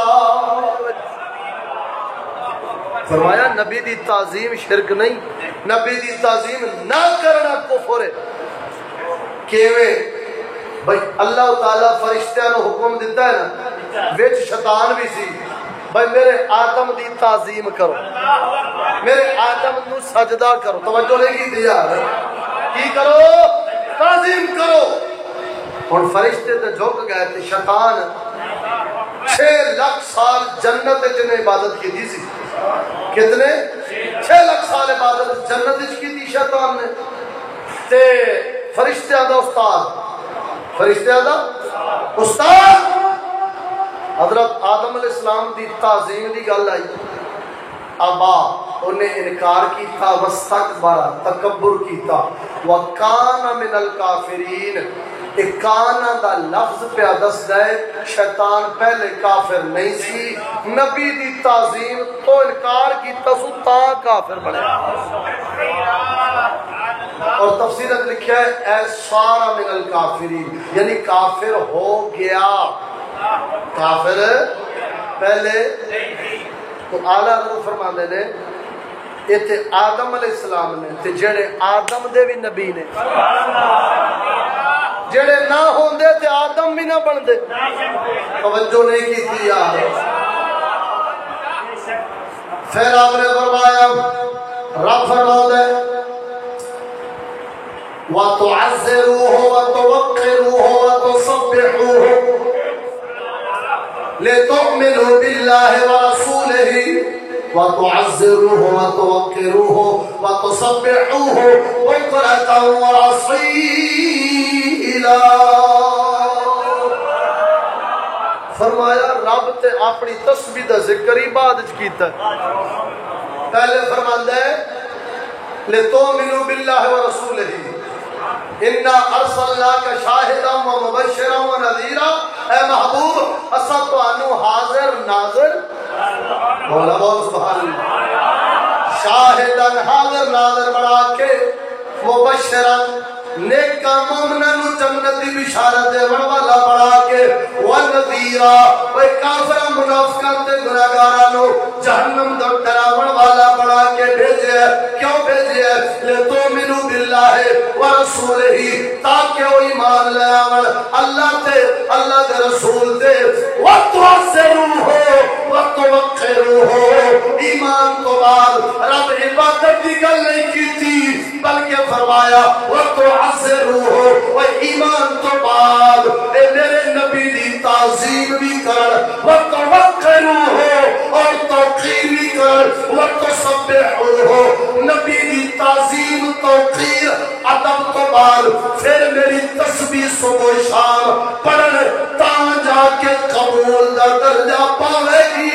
فرمایا نبی دی تعظیم شرک نہیں، نبی دی تعظیم نہ کرنا کفر ہے۔ کیویں بھائی اللہ تعالیٰ فرشتیاں نو حکم دیتا ہے نا، وچ شیطان بھی سی، بھائی میرے آدم دی تعظیم کرو، میرے آدم نو سجدہ کرو، توجہ نہیں کی دیا کی کرو؟ تعظیم کرو۔ اور فرشتے تے جھک گئے تے شیطان چھ لاکھ سال جنت جن عبادت کی دی سی۔ کتنے؟ چھ لاکھ سال عبادت جنت کی دی شیطان نے۔ تے فرشتیاں دا استاد فرشتیاں دا استاد حضرت آدم علیہ السلام دی تعظیم دی گل آئی، ابا انہیں انکار کیتا، واستکبر تکبر کیتا، وکان من الکافرین۔ اکانا دا لفظ پہ دس دے شیطان پہلے کافر نہیں سی، نبی دی تعظیم تو انکار کیتا سو تا کافر بنے۔ اور تفسیرت لکھا ہے اے سارا من الکافرین، یعنی کافر ہو گیا، کافر پہلے۔ تو اعلیٰ حضرت فرماندے نے ایتھے آدم علیہ السلام نے تے جڑے آدم دے بھی نبی نے، جڑے نہ ہوندے تے آدم بھی نہ بن دے۔ توجہ نہیں کی تھی یار۔ پھر آپ نے فرمایا، رب فرما دے وَتُعَزِّرُوهُ وَتُوَقِّرُوهُ وَتُسَبِّحُوهُ لِتُؤْمِنُوا بِاللَّهِ وَرَسُولِهِ وَتُعَزِّرُوهُ وَتُوَقِّرُوهُ وَتُسَبِّحُوهُ بُكْرَةً وَأَصِيلًا۔ فرمایا رب تے اپنی تسبیح دا ذکر ہی بعد وچ کیتا ہے۔ پہلے فرماندا ہے لِتُؤْمِنُوا بِاللَّهِ وَرَسُولِهِ اِنَّا أَرْسَلْنَاكَ شَاهِدًا وَمُبَشِّرًا وَنَذِيرًا۔ اے محبوب اساں تانوں حاضر ناظر، مولا بول سبحان اللہ، شاہداً حاضر ناظر بنا کے، مبشراً نیک مومناں نو جنت دی بشارت دیون والا بنا کے، ونذیرا اے کافراں منافقاں تے گناہگاراں نو جہنم دا ڈراون والا بنا کے بھیجیا۔ کیوں بھیجیا؟ لتؤمنوا باللہ ورسولہ، تاکہ وہ ایمان لے آون اللہ تے اللہ دے رسول تے، وتعزروہ وتوقروہ۔ ایمان تو بعد رب عبادت دی گل نہیں کیتی بلکہ فرمایا وتعزروہ، و ایمان تو بعد اے میرے نبی دی تعظیم بھی کر، وتوقروہ اور توقیر بھی کر، وتسبحوہ نبی دی تعظیم توقیر ادب تو بعد پھر میری تسبیح صبح شام پڑھن تاں جا کے قبول دا درجہ پاوے گی۔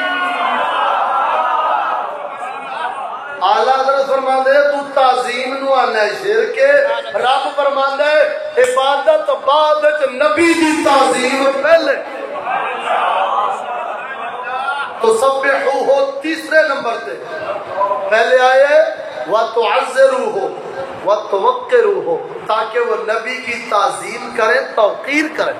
اعلیٰ حضرت فرماندے تو تعظیم نو آنا ہے شرک، رب فرماندا ہے عبادت بعد وچ نبی دی تعظیم پہلے۔ تو سبحوہ تیسرے نمبر تے پہلے آئے وَتُعَزِّرُوهُ وَتُوَقِّرُوهُ، تاکہ وہ نبی کی تعظیم کریں، توقیر کریں۔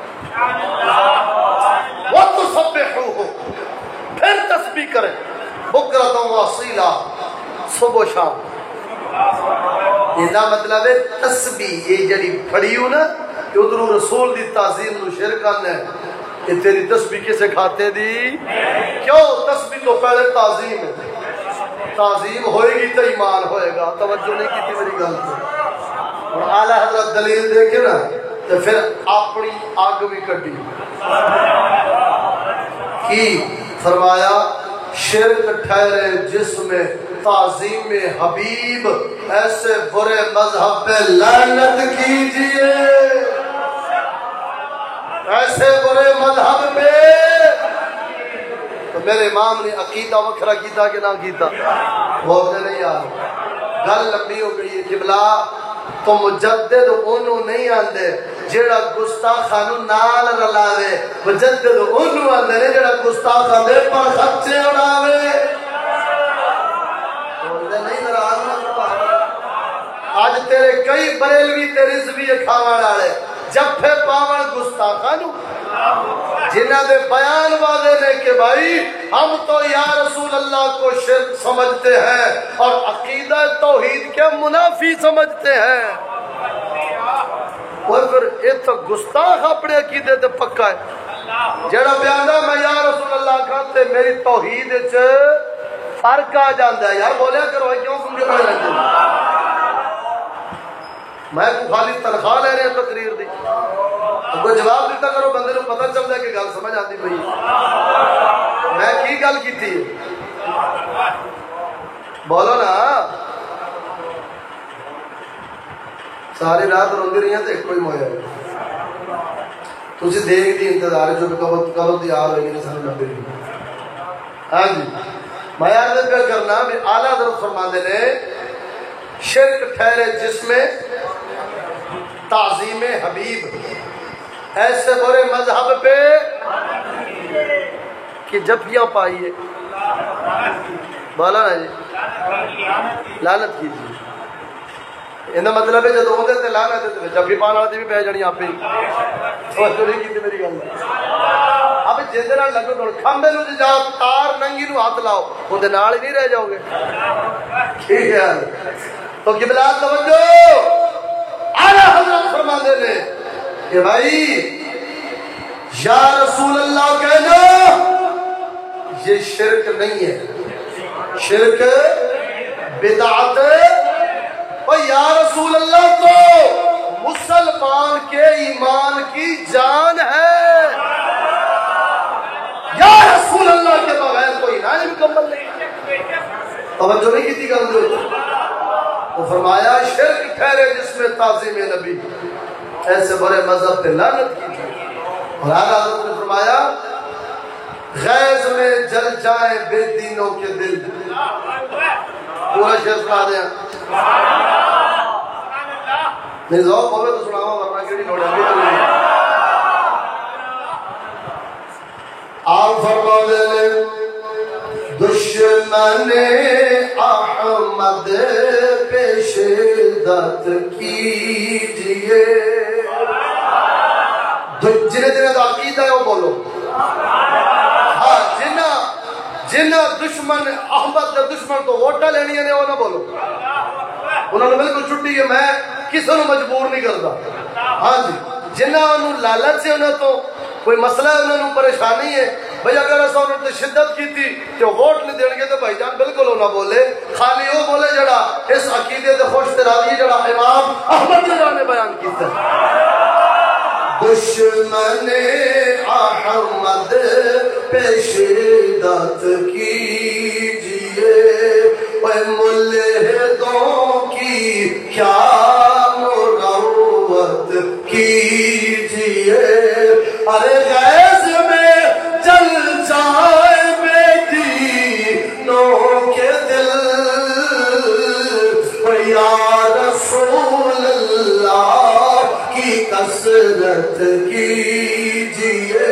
وَتُسَبِّحُوهُ، پھر تسبیح کریں، بُکْرَةً وَأَصِیلًا، صبح و شام۔ یہ مطلب ہے تسبیح یہ جڑی پڑھی ہو نا کہ ادھر رسول دی تعظیم نو شرک کرنا ہے، کہ تیری تسبیح کسے کھاتے دی؟ کیوں؟ تسبیح تو پہلے تعظیم ہے، تعظیم ہوئے گی تو ایمان ہوئے گا۔ توجہ نہیں کی تھی میری گل کو۔ اور اعلیٰ حضرت دلیل دیکھے نا تو پھر اپنی آگ بھی کٹی کی فرمایا شرک ٹھہرے جسم تعظیم حبیب، ایسے برے مذہب پہ لعنت کیجئے، ایسے برے مذہب پہ۔ تو میرے امام نے عقیدہ وکھرا کیتا کہ نہ کیتا؟ بولتے نہیں یار، گل لمبی ہو گئی ہے جبلا۔ تو مجدد انہوں نہیں آندے جیڑا گستاخاں نو نال رلاوے، مجدد انہوں آندے نے جیڑا گستاخاں دے پر خرچے اڑاوے۔ بولتے نہیں ناراض نہ۔ آج تیرے کئی بریلوی تیری زوی کھاوان والے جفے پاون گستاخاں نو، جنہ دے بیان واضح نے کہ بھائی ہم تو یا رسول اللہ کو شرک سمجھتے ہیں اور عقیدہ توحید کے منافی سمجھتے ہیں، اور پھر یہ تو گستاخ اپنے عقیدے تے پکا ہے۔ جڑا بیانہ میں یا رسول اللہ کہتے میری توحید وچ فرق آ جاندا ہے، یار بولیا کرو کیوں سمجھ پڑ رہے میں کو خالی تنخواہ لے رہے ہیں تقریر دی، کوئی جواب دیتا کرو، بندے کو پتہ چل جائے کہ گل سمجھ آتی پئی میں کی گل کیتی ہے، بولو نا۔ ساری رات روندی رہی ہیں تو ایک کوئی مویا تسی دیکھ دی انتظار جو کرو تیار ہوئی نہیں سارے لمبی رہی۔ ہاں جی میں عرض پہ کرنا بھی اعلیٰ حضرت فرماندے نے شرک ٹھہرے جس میں تعظیم حبیب، ایسے برے مذہب پہ کہ جفیاں پائیے، بولا نا جی لعنت کیجیے۔ انہا مطلب ہے جب ہوندے تے لعنت تے جفی پانا والی بھی پہ جانی آپ ہی توجہ نہیں کی میری گل۔ اب جندرا لگو تو کھمبے نو جا تار ننگی نو ہاتھ لاؤ اودے نال ہی نہیں رہ جاؤ گے، ٹھیک ہے؟ تو قبلہ توجہ، اعلیٰ حضرت فرماتے نے کہ بھائی یا رسول اللہ کہنا یہ شرک نہیں ہے، شرک بدعت، اور یا رسول اللہ تو مسلمان کے ایمان کی جان ہے، یا رسول اللہ کے بغیر کوئی ایمان مکمل نہیں۔ توجہ نہیں کی تھی کر دو۔ وہ فرمایا شرک ٹھہرے جس میں تعظیم نبی، ایسے برے مذہب پہ لعنت کیجیے۔ اور اعلیٰ حضرت نے فرمایا غیظ میں جل جائے بے دینوں کے دل، پورا شعر سنا دیں نہیں ذوق ہوئے تو سناؤں ورنہ کیڑی نوڑے بھی تو نہیں۔ آپ فرما دے دشمن احمد پہ شدت کیجئے، جنہیں جنہیں تو عقیدہ ہے وہ بولو، ہاں جنہ جنہ دشمن احمد دے دشمن تو ووٹا لینی ہے وہ نہ بولو، انہوں نے بالکل چھٹی ہے، میں کسی کو مجبور نہیں کرتا۔ ہاں جی جنہ انہوں لالچ سے انہوں تو کوئی مسئلہ ہے، انہوں پریشانی ہے بھئی اگر ایسا انہوں نے شدت کی تھی کہ ووٹ نہیں دیں گے تو بھائی جان بالکل وہ نہ بولے، خالی وہ بولے جڑا اس عقیدے سے خوش تراضی جڑا امام احمد رضا نے بیان کیتا ہے۔ دشمن احمد پہ شدت کیجئے، اے ملحدوں کی کیا مروت کیجئے، ارے غیظ میں جل جائے بے دینوں کے دل، یا رسول اللہ کی کثرت کیجئے۔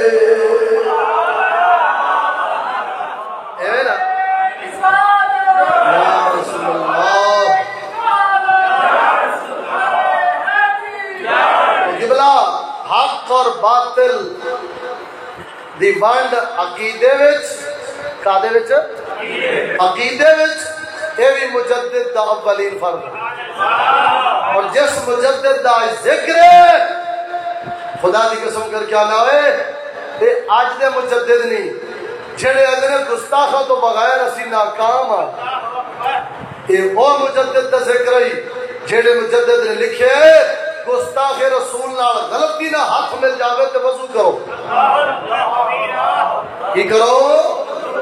اور باطل دی ونڈ عقیدے وچ کادے وچ عقیدے وچ یہ بھی مجدد دا اولین فرض ہے، اور جس مجدد دا ذکر ہے خدا دی قسم کر کے آنا ہوئے یہ آج دے مجدد نہیں، جڑے اگر گستاخہ تو بغیر اسی ناکام آ، یہ وہ مجدد دا ذکر ہے جڑے مجدد نے لکھے گستاخ رسول نال غلطی نہ ہاتھ مل جاوے تو وضو کرو، کی کرو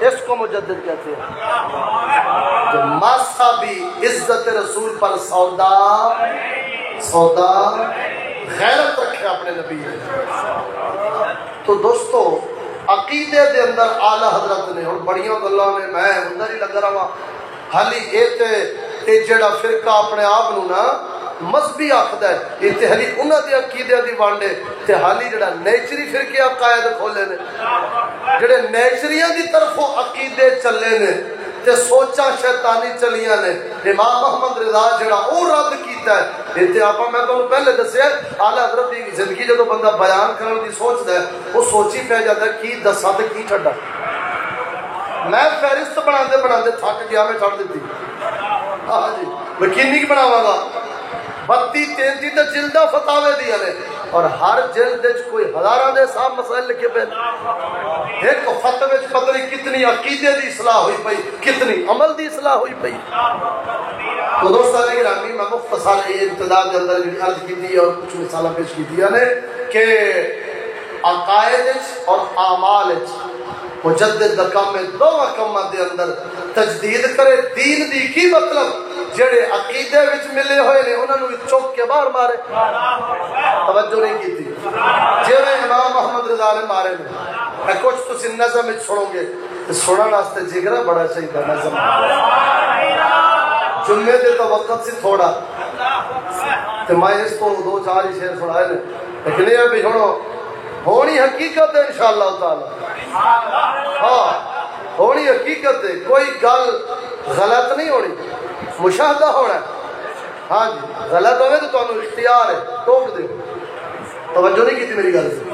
اس کو مجدد کہتے ہیں جو ماسا بھی عزت رسول پر سودا سودا غیرت رکھے اپنے نبی نے۔ تو دوستو عقیدے دے اندر اعلی حضرت نے اور بڑیاں گلاں نے میں اندر ہی لگ رہا حالی اے تے اے جڑا فرقہ اپنے آپ نو نا مذہبی آخدا ہے اے تے حالی انہاں دے عقیدے دی وانڈے تے حالی جڑا نیچری فرقے عقائد کھولے نے جڑے نیچریاں دی طرفوں عقیدے چلے نے تے سوچاں شیطانی چلیاں نے امام احمد رضا جڑا او رد کیتا ہے اے تے آپا میں تانوں پہلے دسیا اعلی حضرت دی زندگی جدوں بندہ بیان کرن دی سوچدا ہے وہ سوچی پہ جاتا ہے کی دساں تے کی چھڈا میں فہرست بناندے بناندے تھک گیا میں چھڈ دتی ہاں جی میں کینی کی بناواں گا بتی تینتی تے جلدہ فتاوے دیا نے اور ہر جلد وچ کوئی ہزاراں دے صاحب مسائل لکھے پے ایک فتوے وچ پتہ نہیں کتنی عقیدے دی اصلاح ہوئی پئی کتنی عمل دی اصلاح ہوئی پئی تو دوستان گرامی میں مختصر یہ ابتدا کے اندر جو عرض کی اور کچھ مثالیں پیش کی نے کہ عقائد اور اعمال مجدد دا کام میں دو کاماں دے اندر تجدید کرے دین دی کی مطلب جڑے عقیدے وچ ملے ہوئے نے انہاں نو چوک کے باہر مارے توجہ نہیں کی تھی جویں امام محمد رضا نے مارے نے میں کچھ تسی نظم وچ سنو گے سنن واسطے جگرا بڑا چاہیے نظم جمعے دے تو وقت سی تھوڑا تے میں اس کو دو چار ہی شعر سنائے نے لیکن یہ بھی سنو ہونی حقیقت ہے انشاءاللہ تعالی ہاں ہونی حقیقت ہے کوئی گل غلط نہیں ہونی مشاہدہ ہونا ہے ہاں جی غلط ہوئے تو تمہیں اختیار ہے ٹوک دے توجہ نہیں کی تھی میری گل سے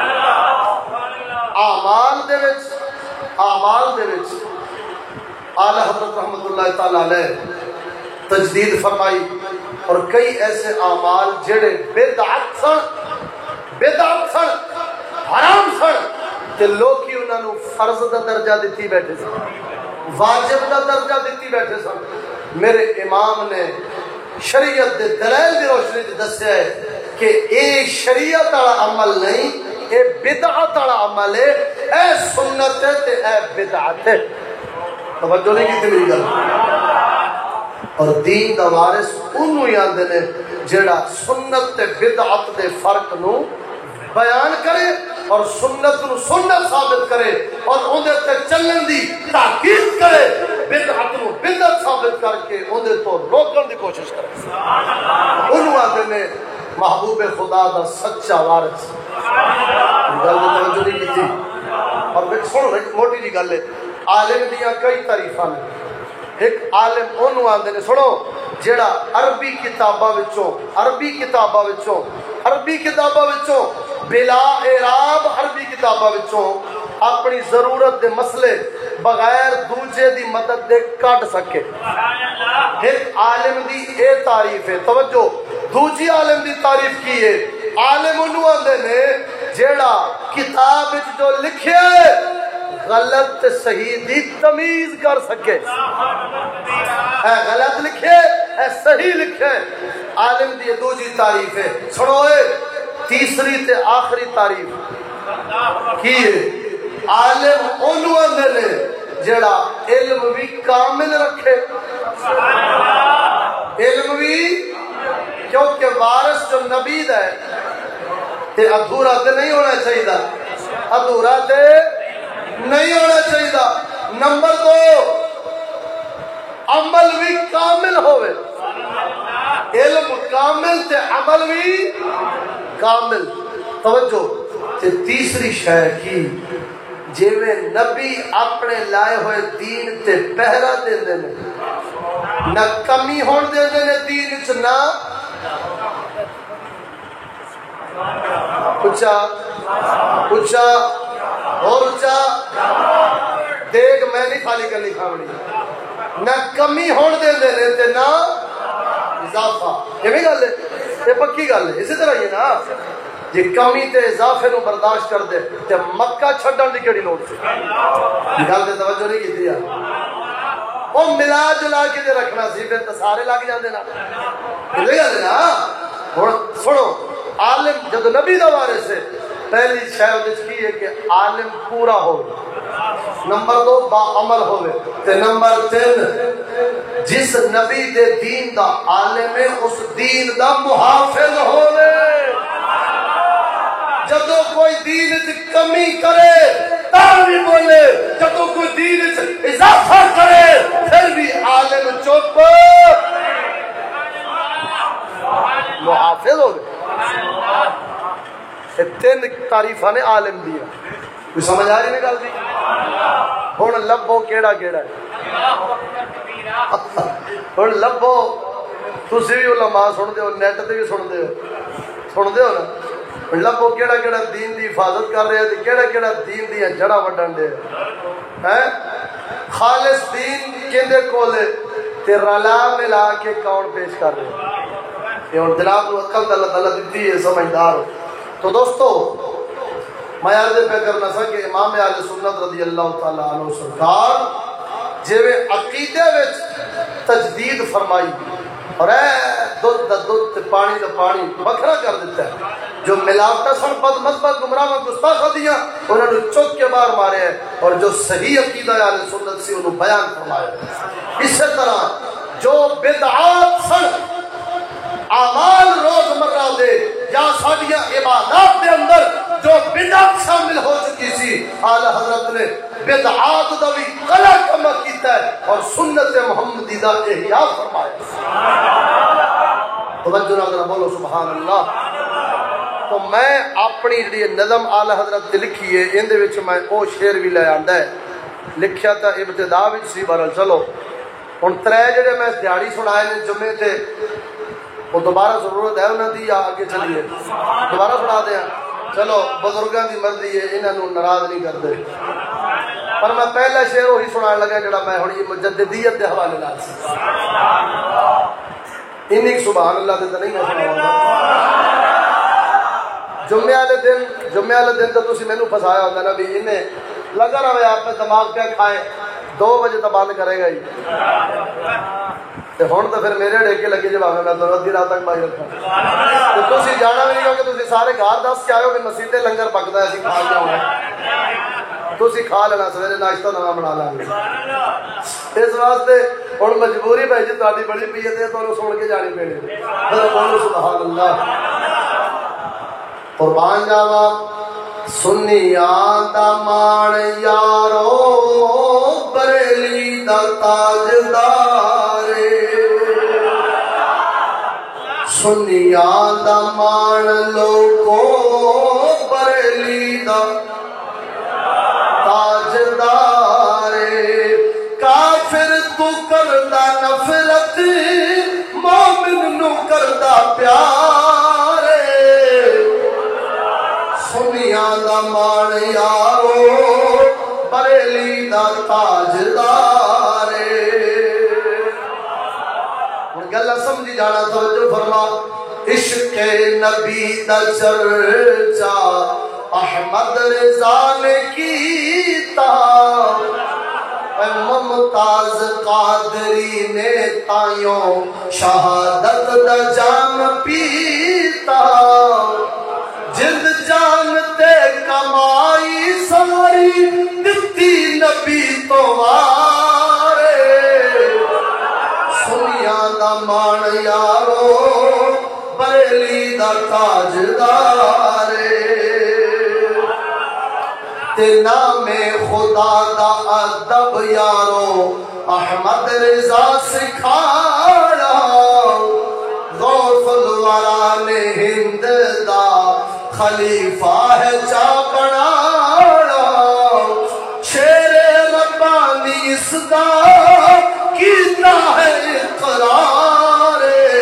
اعمال دے وچ اعمال دے وچ اعلی حضرت رحمت اللہ تعالی علیہ تجدید فرمائی اور کئی ایسے اعمال جڑے بدعت سن بدعت سن حرام سن تے لوگ ہی انہاں نو فرض دا درجہ دیتی بیٹھے سن واجب دا درجہ دیتی بیٹھے سن میرے امام نے شریعت دے دلائل دی روشنی وچ دسیا ہے کہ اے شریعت والا عمل نہیں اے بدعت والا عمل ہے اے سنت ہے تے اے بدعت ہے توجہ نہیں کی میری گل اور دین دا وارث انہوں ہی آندے نے جڑا سنت تے بدعت دے فرق نو بیان کرے اور سنت نو سنت ثابت کرے اور اندے تے چلن دی تاکید کرے بدعت نو بدعت ثابت کر کے اندے تو روکن دی کوشش کرے انہوں آندے نے محبوب خدا دا سچا وارث گل دی توجہ نہیں کی اور پھر سنو ایک موٹی جی گل ہے عالم دیاں کئی تعریفاں نے ایک عالم انہوں آندے نے سنو جیڑا عربی کتاباں وچوں عربی کتاباں وچوں عربی کتاباں وچوں بلا اعراب عربی کتاباں وچوں اپنی ضرورت دے مسئلے بغیر دوجے دی مدد دے کٹ سکے ایک عالم دی اے تعریف ہے توجہ دوجی عالم دی تعریف کی ہے عالم انہوں آندے نے جیڑا کتاب وچ جو لکھے غلط تے صحیح دی تمیز کر سکے اے غلط لکھے اے صحیح لکھے عالم دی دوجی تعریف ہے سنوئے تیسری تے آخری تعریف کی ہے عالم انہوں اندے نے جڑا علم بھی کامل رکھے علم بھی کیونکہ وارث جو نبی ہے تے ادھورا تے نہیں ہونا چاہیے ادھورا تے نہیں ہونا چاہیے نمبر دو عمل بھی کامل ہوئے علم کامل تے عمل بھی کامل توجہ تے تیسری شے کی جیویں نبی اپنے لائے ہوئے دین تے پہرا دے دے نے نہ کمی ہون دے دے نے دین وچ نہ اچھا اچھا اور اچھا دیکھ میں نہیں خالی کرنی کھاوڑی نہ کمی ہون دے دے نے تے نہ اضافہ یہ بھی گل ہے یہ پکی گل ہے اسی طرح یہ نا جی کمی تے اضافے نو برداشت کر دے تے مکہ چھڈن دی کیڑی لوڑ سی گل تے توجہ نہیں کیتی یار او ملا جلا کے تے رکھنا سی پھر تے سارے لگ جاندے نا یہ گل ہے نا ہن سنو عالم جب نبی دا وارث ہے پہلی شے وچ کی ہے کہ عالم پورا ہو نمبر دو با عمل ہوئے تے نمبر تین جس نبی دے دین دا عالم ہے اس دین دا محافظ ہوئے جدو کوئی دین دی کمی کرے تاں بھی بولے جدو کوئی دین دی اضافہ کرے پھر بھی عالم چپ محافظ ہوئے تین تعریفہ نے عالم دیا کوئی سمجھ آ رہی میں گل دی ہن لبو کیڑا کیڑا ہے ہن لبو تسی بھی علماء سن دے ہو نیٹ تے بھی سن دے ہو سن دے ہو نا لبو کیڑا کیڑا دین دی حفاظت کر رہے ہیں کیڑا کیڑا دین دی جڑا وڈن دے ہیں خالص دین کیندے کولے تے رلا ملا کے کون پیش کر رہے ہیں یہ ہن جناب نو عقل اللہ تعالی دتی ہے سمجھدار ہو تو دوستو میں عرض پہ کرنا سا کہ امام اہل سنت رضی اللہ تعالیٰ عنہ سرکار جوے عقیدے وچ تجدید فرمائی اور اے دودھ دا دودھ پانی دا پانی بکھرا کر دیتا ہے جو ملاوٹا سن بد مذہب گمراہ و گستاخ دیا انہوں نے چوک کے بار مارے ہیں اور جو صحیح عقیدہ اہل سنت سے انہوں بیان فرمایا اسی طرح جو بدعات سن اعمال روزمرہ دے یا ساڈیاں عبادات دے اندر جو بدعت شامل ہو چکی سی اعلی حضرت نے بدعات دا بھی کلا کما کیتا ہے اور سنت محمدی دا احیاء فرمایا توجہ نہ بولو سبحان اللہ تو میں اپنی جڑی نظم اعلی حضرت تے لکھی ہے ان دے وچ میں او شعر بھی لے آندا ہے لکھیا تا ابتدا وچ سی بہرحال چلو ہن ترے جڑے میں دیہاڑی سنائے نے جمعے تے وہ دوبارہ ضرورت ہے انہوں دی یا آگے چلیے دوبارہ سنا دیا چلو بزرگاں دی مرضی ہے انہوں ناراض نہیں کرتے پر میں پہلا شعر وہی سنانے لگا جڑا میں ہن مجددیت دے حوالے نال سی انہی سبحان اللہ تے نہیں میں سناواں گا جمعے والے دن جمعے والے دن تو تسی مینوں پھسایا ہوندا نا بھی انہیں لگا رہے آپ پہ دماغ پہ کھائے دو بجے تو بند کرے گا ہی ہوں تو پھر میرے ڈیکے لگے جب میں تو ادھی رات تک بائی رکھا تو تھی جانا بھی نہیں کیونکہ تھی سارے گھر دس کے آئے ہو کہ مسیح لنگر پکتا ہے اسی کھا لیا ہونا تھی کھا لینا سویرے ناشتہ نواں بنا لیں گے اس واسطے ہوں مجبوری بھائی جی تاری بڑی پی ہے تو سن کے جانی پینی بولو سبحان اللہ قربان جاوا سنیاں دا مان یارو بریلی دا تاجدار سنیاں دا مان لوگو بریلی دا تاجدار کافر تو کردہ نفرت مومن نو کردہ پیار سنیاں دا مان یارو بریلی دا تاجدار ہن گل سمجھ جانا توجہ فرما عشق نبی دا چرچا احمد رضا نے کیتا ممتاز قادری نے تائیوں شہادت دا جام پیتا جد جان تے کمائی ساری دتی نبی تو وارے سنیاں دا مان یارو بریلی دا تاجدار تے نام خدا دا ادب یارو احمد رضا سکھایا غوث الورا نے ہند دا خلیفہ ہے چا بنایا شیر ربانی اس دا کیتا ہے اقرار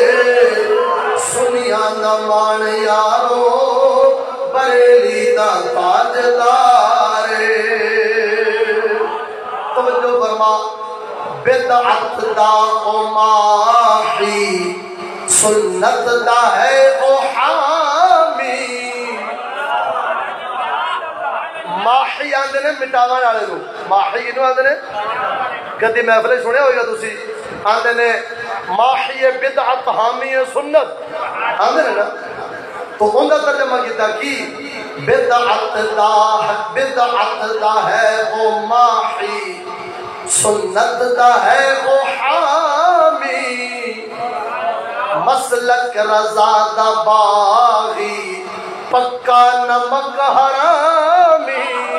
سنیاں دا مان یارو بریلی دا تاجدار توجہ فرما بدعت دا او ماحی سنت دا ہے او حامی ماحی آندے نے مٹاوان والے نو ماحی نو آندے نے کدی محفل سنیا ہوگا تسی آندے نے ماحی بدعت حامی سنت آندے نے نا تو ان کا ترجمہ کیتا کی بدعت دا بدعت دا ہے وہ ماحی سنت دا ہے وہ حامی مسلک رضا دا باغی پکا نمک حرامی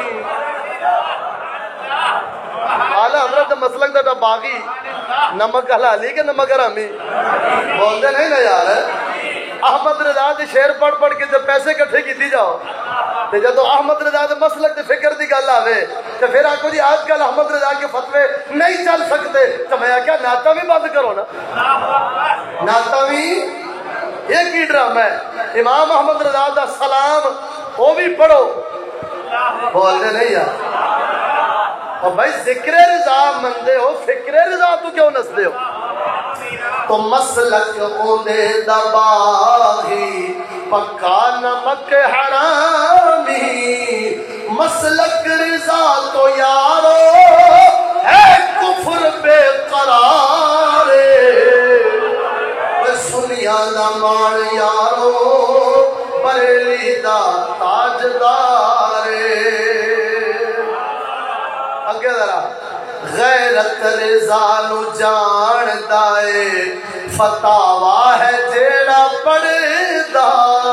اعلیٰ حضرت مسلک دا باغی نمک حلالی کے نمک حرامی بولتے نہیں نا یار احمد رضا دے شعر پڑھ پڑھ کے جب پیسے کٹھے کیتی جاؤ تے جدو احمد رضا دے مسلک دے فکر دی گل آوے تے پھر آکو جی آج کل احمد رضا کے فتوے نہیں چل سکتے تو میں کیا ناتا بھی بند کرو نا ناتا بھی ایک ہی ڈرامہ ہے امام احمد رضا دا سلام وہ بھی پڑھو بول دے نہیں یار اور بھائی ذکر رضا مندے ہو فکر رضا تو کیوں نسدے ہو تو مسلک اوندے دباغی پکا نمک حرامی مسلک رضا تو یارو ہے کفر بے قرارے سنیا دا مان یارو بریلی دا تاجدارے اگے ذرا غیرت رضا نو جان دائے فتاوا ہے جیڑا پڑھدا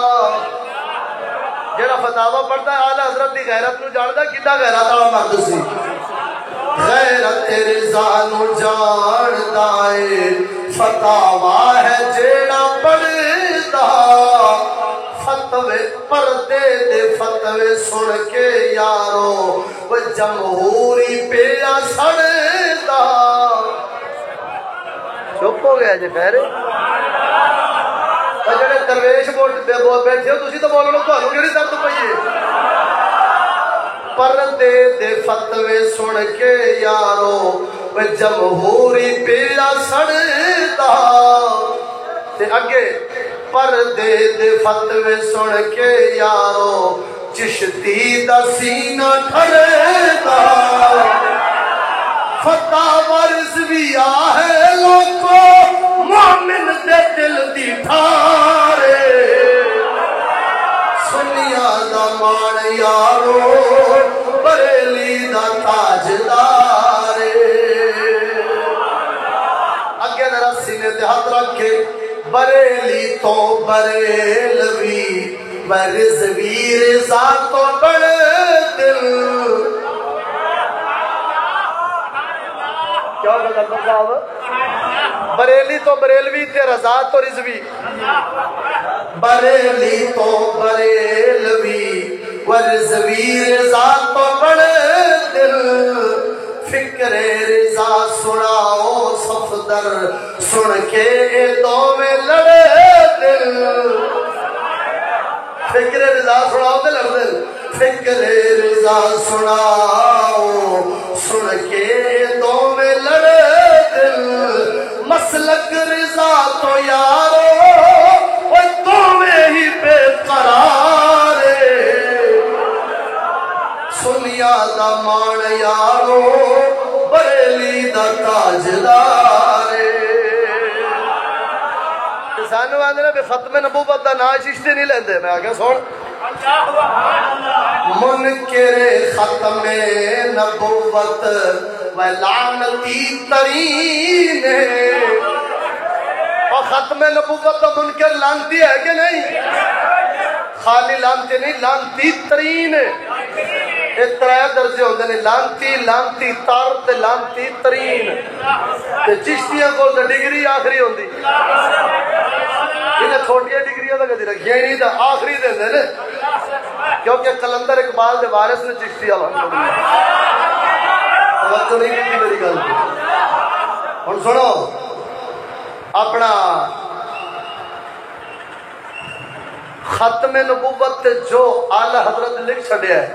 جیڑا فتاوا پڑھدا ہے اعلی حضرت دی غیرت نو جاندا کیڑا غیرت والا مرد سی غیرت رضا نو جان دائے فتاوا ہے جیڑا پڑھدا فتوے پردے دے فتوے سن کے یارو وہ جمہوری پیا سڑدا چپ ہو گیا جی خیر جڑے درویش بیٹھے ہو تسی تو بولو تانوں کیڑی درد پئی ہے پردے دے فتوے سن کے یارو وہ جمہوری پیا سڑدا تے اگے پردے دے فتوے سن کے یارو چشتی دا سینہ ٹھردا فتاوا رضویہ ہے لوکو مومن دے دل دی ٹھارے سنیا دا مان یارو بریلی دا تاجدارے اگے ذرا سینے تے ہاتھ رکھ کے بریلی تو بریلوی ورزوی رضا تو بڑے دل کیا ہوگا دکتر صاحب بریلی تو بریلوی تے رضا تو رضوی بریلی تو بریلوی ورزوی رضا تو بڑے دل فکر رضا سناؤ صفدر سن کے دو میں لڑے دل فکر رضا سناؤ دے لڑ دل فکر رضا سناؤ سن کے دو میں لڑے دل مسلک رضا تو یارو وہ دو میں ہی بے قرارے سنیا دا مان یارو بریلی دا تاجدارے سانو آندے نے ختم نبوت دا نا چشتی نہیں لیندے میں آگے سن منکر ختم نبوت و لعنتی ترین اور ختم نبوت دا منکر لعنتی ہے کہ نہیں خالی لعنتی نہیں لعنتی ترین اس طرح درجے ہوندے نے لعنتی لعنتی تار تے لعنتی ترین تے چشتیاں کول تے ڈگری آخری ہوندی انہیں چھوٹیاں ڈگریاں دا کدی رکھیاں نہیں تا آخری دے دے نے کیونکہ کلندر اقبال دے وارث نے چشتی الحمدللہ وقت نہیں کی میری گل ہن سنو اپنا ختم نبوت جو اعلی حضرت لکھ چھڑیا ہے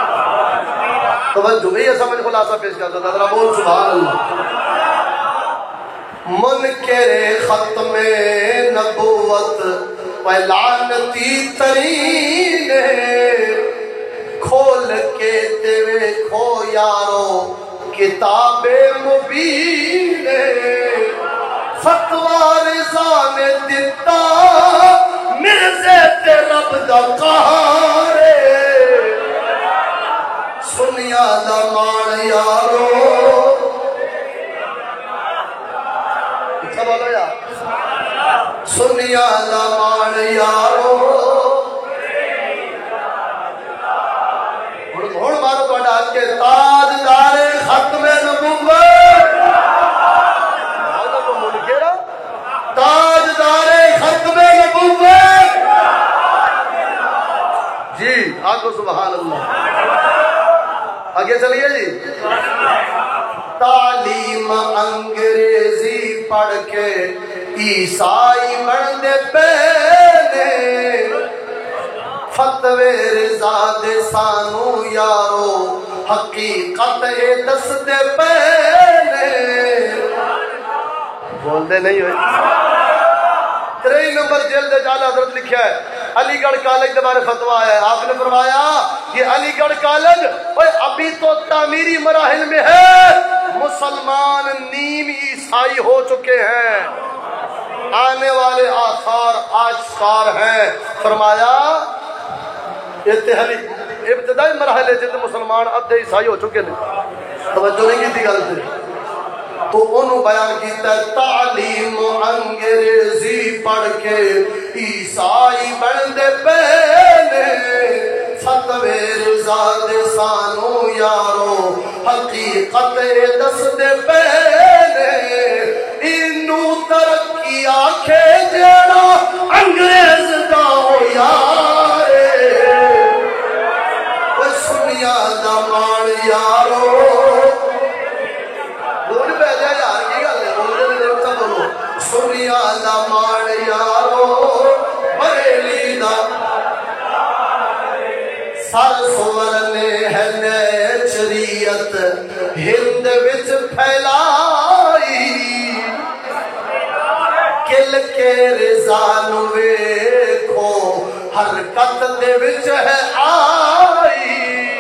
توجہ یہ سمجھ خلاصہ پیش کرتا تھا ذرا بول سبحان اللہ منکر ختم نبوت و لعنتی ترین کھول کے تے کھو یارو کتاب مبین فتوی رضا نے دیتا مرزے تے رب دا قہر यारो बोलो यार सुनिया दा मान यारो हुण मारो तुहाडा हक है ताजदारे खत्मे नबूवत ताजदारे खत्मे नबूवत जी आगो सुभान अल्लाह आगे चलिए जी तालीम अंग्रेजी पढ़ के ईसाई बनते पहले फतवे रिजा दे सानू यारो हकीकत ये दसते पहले बोलते नहीं हुए त्रेई नंबर जिल्द जाला हजरत लिखा है अलीगढ़ कॉलेज के बारे फतवा है आपने फरमाया कि अलीगढ़ कॉलेज अभी तो तामीरी मराहिल में है मुसलमान नीम ईसाई हो चुके हैं आने वाले आसार आश्कार हैं फरमाया इब्तदाई मराहले जितने मुसलमान अद्धे ईसाई हो चुके हैं तवज्जो नहीं की थी गल से तो उन्होंने बयान किया तालीम अंग्रेजी पढ़ के ईसाई बनते पहले फतवे रिजा दे सानू यारो हकीकत दसदे पहले इनू तरक्की आखे जेड़ा अंग्रेज दा हो यारे सुनिया दा मान यारो बोल पै जा यार की गल है बोल दे देवता बोलो सुनिया दा मान यारो बरेली दा सर सुवर ने है नेचरियत हिंद विच फैलाई किल के रिजान वेखो हरकत दे विच है आई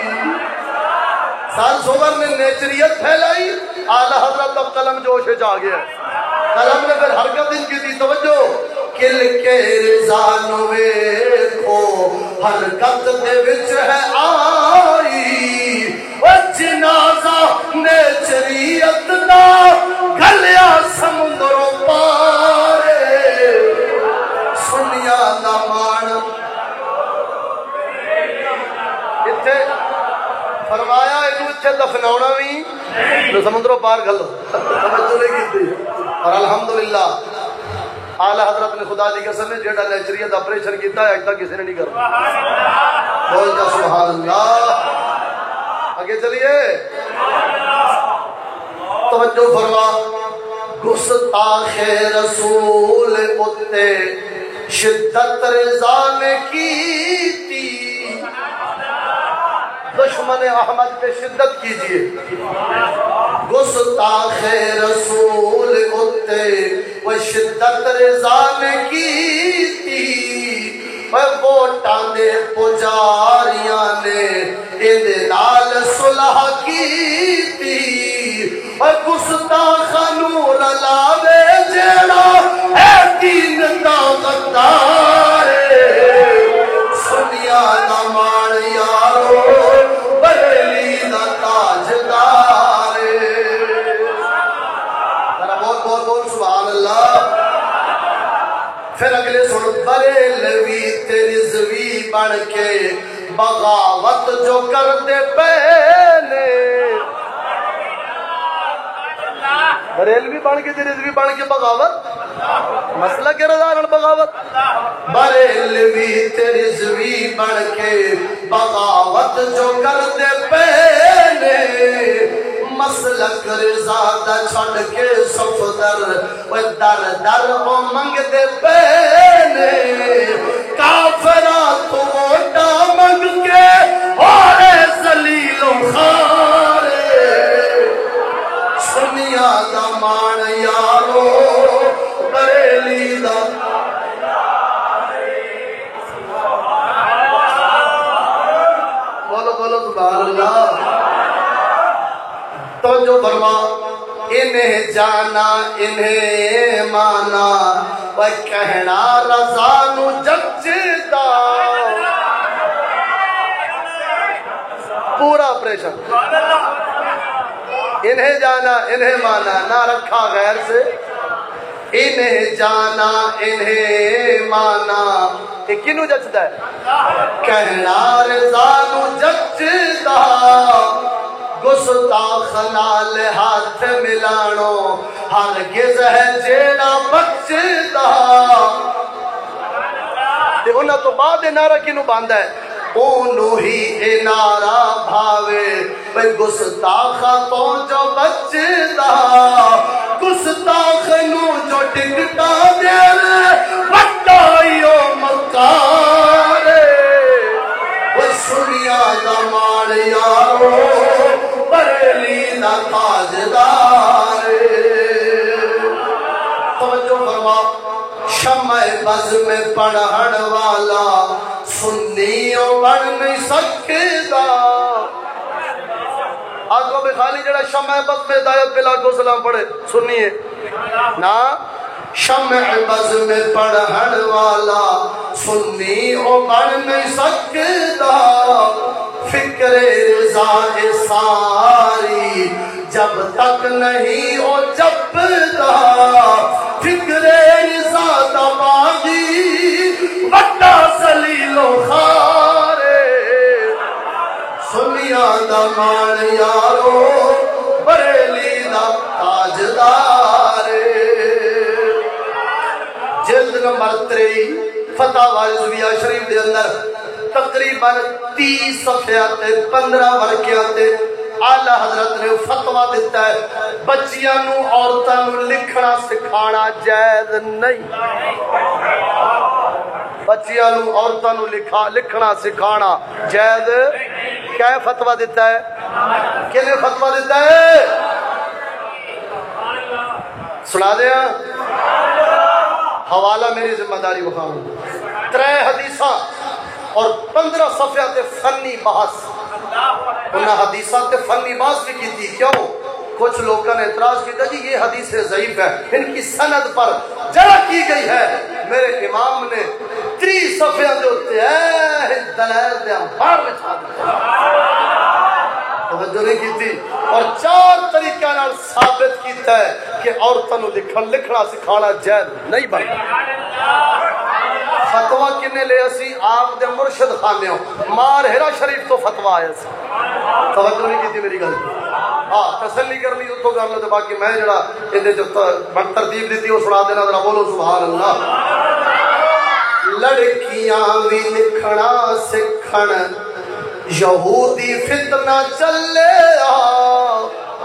सर सुवर ने नेचरियत फैलाई आला हजरत अब कलम जोश जा गया कलम ने फिर हरकत इनकी दी तवज्जो किल के रिजान वेखो हरकत दे विच है आई ओ जनाजा नेचरियत दा गलिया समुंदरों पारे सुनिया दा मान इत्थे फरमाया इनू इत्थे दफनाउणा भी तो समुद्रों पार गल तवज्जो नहीं की और अल्हम्दुलिल्लाह आला हजरत ने खुदा दी कसम है जेड़ा नेचरियत ऑपरेशन किया है अज तक किसी ने नहीं करना बोल जा सुभान अल्लाह आगे चलिए तवज्जो फरमा गुस्ताखे रसूल उत्ते शिद्दत रिजा ने की थी दुश्मन अहमद पे शिद्दत कीजिए गुस्ताखे रसूल उत्ते वो शिद्दत रिजा ने की थी वोटां दे पुजारियां ने इहदे नाल सुलह की थी गुस्ताखा नू रलावे जेड़ा है दीन दा गद्दार सुनिया दा मान यारो बरेली दा ताजदार बोल बोल बोल सुभान अल्लाह फिर अगले सुन बरेलवी ते रिजवी बन के बगावत जो करते पहले बरेलवी बन के रिजवी बन के बगावत मसला के रजा बगावत बरेलवी ते रिजवी बन के बगावत जो करते पहले मसलक रिजा दा छड़ के सफदर वो दर दर वो मंगते पहले काफरा तो वोटा मंग के और जलीलो खारे सुनिया दा मान यारो बरेली दा बोलो बोलो सुभान अल्लाह तो जो फरमा इन्हें जाना इन्हें माना वह कहना रज़ा नू जचदा पूरा ऑपरेशन انہیں جانا انہیں مانا نہ رکھا غیر سے انہیں جانا انہیں مانا یہ کنوں جچدا ہے کہنا رضانو جچدا گستاخ نال ہاتھ ملانو ہرگز ہے جیڑا بچدا تے انہاں تو بعد نعرہ کنوں باندا ہے اونو ہی اے نعرہ بھاوے بھئی گستاخ تو جو بچدا گستاخ نو جو ٹکٹا دے بٹائیو مکارے وہ سنیا دا مان یارو بریلی دا تاجدار توجہ فرما شمع بز میں پڑھن والا سنیوں بن نہیں سکتا آگو میں خالی جڑا شمع بز میں ہدایت پہ لاکھوں سلام پڑھے سنیے نا شمع بز میں پڑھن والا سنیوں بن نہیں سکتا فکر رضا ساری جب تک نہیں ہو جبتا فکر رضا دماغی بڑا سلیل و خارے سنیا دمان یارو بریلی دا تاجدارے جلد نمبر تری فتح والزویہ شریف دے اندر تقریباً تیس صفحات پندرہ ورقیات اعلیٰ حضرت نے فتوہ دیتا ہے بچیاں نو عورتاں نو لکھنا سکھانا جائز نہیں بچیاں نو عورتاں نو لکھا لکھنا سکھانا جائز کیا فتوہ دیتا ہے کنے فتوہ دیتا ہے سنا دیا حوالہ میری ذمہ داری بخاؤں ترے حدیثاں اور پندرہ صفحات فنی بحث انہاں حدیثات فنی بحث بھی کی تھی کیوں کچھ لوگوں نے اعتراض کیا جی یہ حدیث ضعیف ہے ان کی سند پر جرح کی گئی ہے میرے امام نے تری صفحات ہوتے ہیں دلائل دے انبار میں چھا دیا توجہ نہیں کی تھی اور چار طریقہ نال ثابت کیتا ہے کہ عورتوں لکھن لکھنا سکھانا جائز نہیں بنتا فتوہ کنے لے اسی آپ دے مرشد خانے ہو مار ہرا شریف تو فتوہ آیا سی توجہ نہیں کی تھی میری گل ہاں تسلی کرنی تو کر لو باقی میں جڑا ادھے جو ترتیب دیتی وہ سنا دینا ذرا بولو سبحان اللہ لڑکیاں بھی لکھنا سکھن یہودی فتنہ چلے آ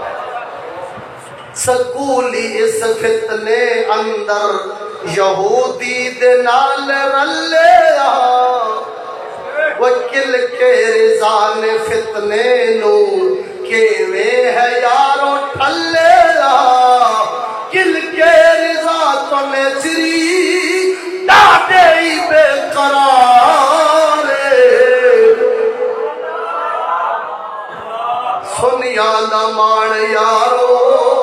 سکولی اس فتنے اندر یہودی دے نال رلے آ وکل کے رضان فتنے نو کیویں ہے یارو ٹھلے آ کل کے رضا تو نے چری ڈاٹے ہی بے قرار سنیا دا مان یارو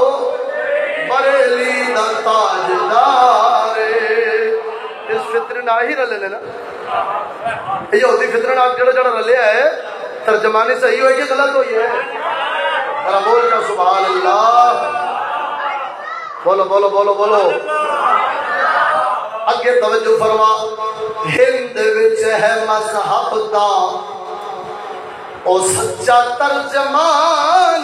بریلی دا تاجدار اس فطرے نہ ہی رلے نا یہودی فطرے نہ جڑا جڑا رلے ہے ترجمانی صحیح ہوئی کہ غلط ہوئی ہے ذرا بول کر سبحان اللہ بولو بولو بولو بولو اگے توجہ فرما ہند وچ ہے مذہب دا او سچا ترجمان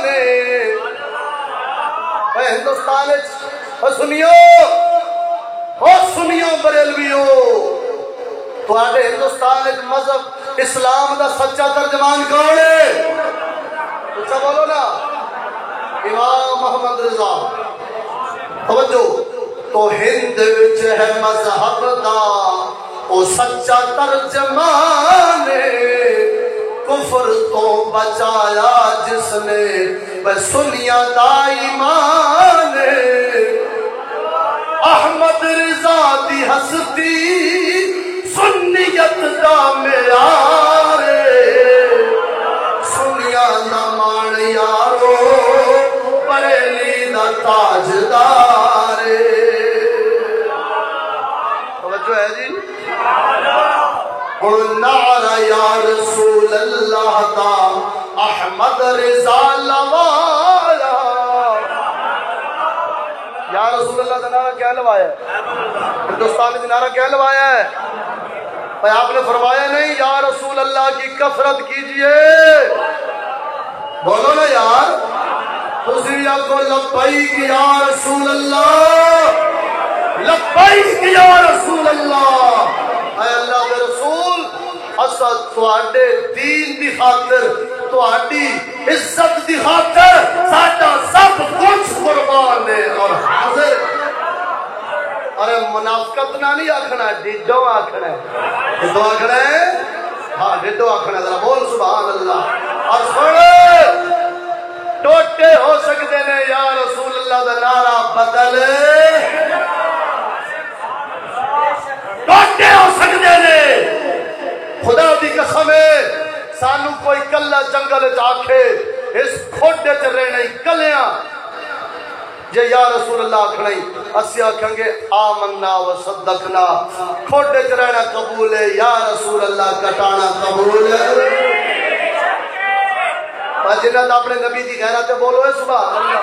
اے ہندوستان وچ سنیو او سنیو بریلویو تواڈے ہندوستان وچ مذہب اسلام دا سچا ترجمان کون ہے اچھا بولو نا امام محمد رضا توجہ تو ہند وچ ہے مذہب دا او سچا ترجمان کفر تو بچایا جس نے بس سنیا دا ایمان احمد رضا دی ہستی سنیت دا معیار سنیا دا مان یارو بریلی دا تاجدار توجہ ہے جی قل نعرہ یا رسول اللہ دا احمد رضا لوایا یا رسول اللہ کا نعرہ کیا لوایا ہے؟ ہندوستان کا نعرہ کیا لوایا ہے؟ بھائی آپ نے فرمایا نہیں یا رسول اللہ کی کثرت کیجئے، بولو نا یار، تسی آگو لبیک یا رسول اللہ، لبیک یا رسول اللہ، اے اللہ کے رسول اسا تواڈے دین دی خاطر، تواڈی عزت دی خاطر ساڈا سب کچھ قربان ہے اور حاضر۔ ارے منافقت نہ نہیں آکھنا، ڈیڈو آکھنا ہے، ڈیڈو آکھنا ہے، ہاں ڈیڈو آکھنا ہے، ذرا بول سبحان اللہ۔ اور سن ٹوٹے ہو سکتے نے یا رسول اللہ دا نعرہ بدل، ٹوٹے ہو سکتے نے، خدا دی قسم ہے سانو کوئی کلا جنگل چ آکھے اس کھوٹے چ رہنا ہی کلیاں جے یا رسول اللہ آکھنا ہی اسی آکھیں گے آمنا و صدقنا، کھوٹے چ رہنا قبول ہے، یا رسول اللہ کٹانا قبول ہے۔ جنت اپنے نبی دی غیرت بولو ہے سبحان اللہ۔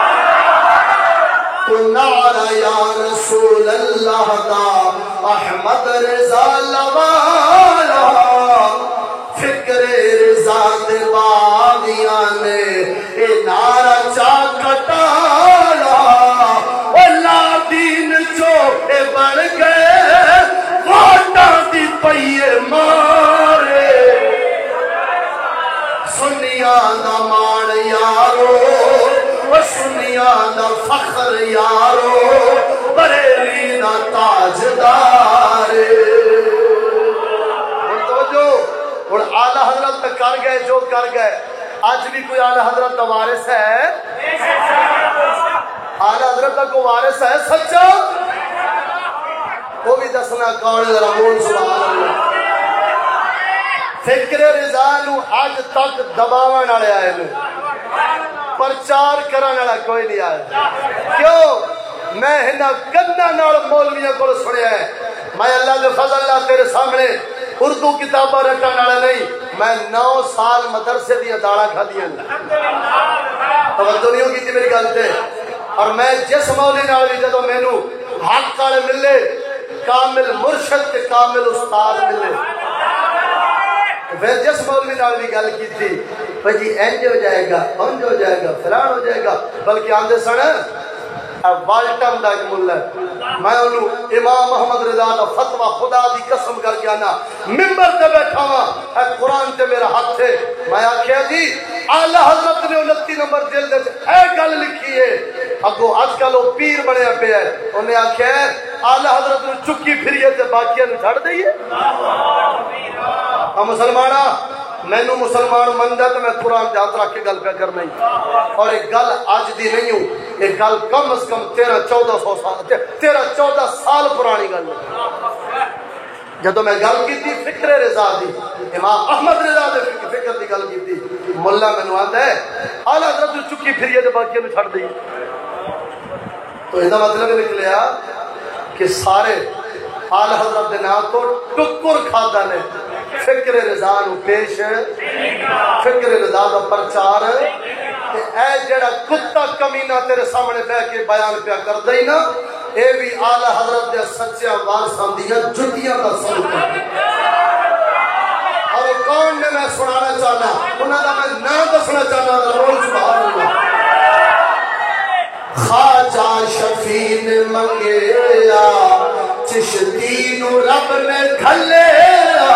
تو نعرہ یا رسول اللہ دا احمد رضا لوالا، فکر رضا دے باغیاں نے اے نعرہ چا کٹالا، اللہ دین جو اے بڑھ گئے ووٹاں دی پئیے مارے، سنیاں دا مان یارو، سنیاں دا فخر یارو، بریلی دا تاجدار۔ اور توجہ، اور اعلیٰ حضرت تک کر گئے جو کر گئے، آج بھی کوئی اعلیٰ حضرت کا وارث ہے؟ اعلیٰ حضرت کا کوئی وارث ہے سچا؟ وہ بھی دسنا کون ہے، ذرا بول سبحان اللہ۔ فکر رضا نو اج تک دباون والے آئے نے، پرچار کرنے والا کوئی نہیں آیا۔ کیوں؟ میں ہنا کنا نال مولویاں کو سنیا ہے، میں اللہ دے فضل اللہ تیرے سامنے اردو کتاباں رٹن والا نہیں، میں نو سال مدرسے دیا داڑا کھا دیا، توجہ نہیں ہوگی تھی میری گل تے۔ اور میں جس مولوی نال بھی جدوں مینوں حق والے ملے، کامل مرشد تے کامل استاد ملے، پھر جس مولوی نال بھی گل کی تھی بھائی جی اینج ہو جائے گا، انج ہو جائے گا، فلان ہو جائے گا، بلکہ آندے سن والٹم دا ایک ملہ ہے، میں انہوں امام محمد رضا دا فتوہ خدا دی قسم کر کے آنا ممبر تے بیٹھا ہوا اے قرآن تے میرا ہاتھ ہے، میں آکھیا جی اعلیٰ حضرت نے انتی نمبر جلد اے گل لکھی ہے، اگو آج کل وہ پیر بنے پہ ہے، انہیں آکھیا ہے اعلیٰ حضرت نے چکی پھریے تے باقیہ نے چھڑ دئیے۔ ہم مسلمانہ میں نو مسلمان مندہ تو میں قرآن جات رکھ کے گل پہ کرنا ہی، اور ایک گل آج دی نہیں ہوں، ایک گل کم از کم تیرہ چودہ سو سال تیرہ چودہ سال پرانی گل ہے۔ جدو میں گل کی تھی فکر رضا دی، امام احمد رضا دے فکر دی گل کی تھی، ملا میں نو آدھا ہے اعلیٰ حضرت چکی پھریے تو باقی میں چھڑ دئیے، تو اس کا مطلب نکلیا کہ سارے اعلیٰ حضرت دے نام تو ٹکر کھادا نے فکر رضا نو پیش، فکر رضا دا پرچار، اے جڑا کتا کمینہ تیرے سامنے بہ کے بیان پیا کر دئی نا، اے بھی اعلیٰ حضرت دے سچیاں وارثاں دیاں جتیاں دا صدقہ۔ اور کون نے میں سنانا چاہنا، انہاں دا میں نام دسنا چاہنا، بول سبحان اللہ۔ خواجہ شفیع نے منگیا چشتی نو رب نے کھلیا،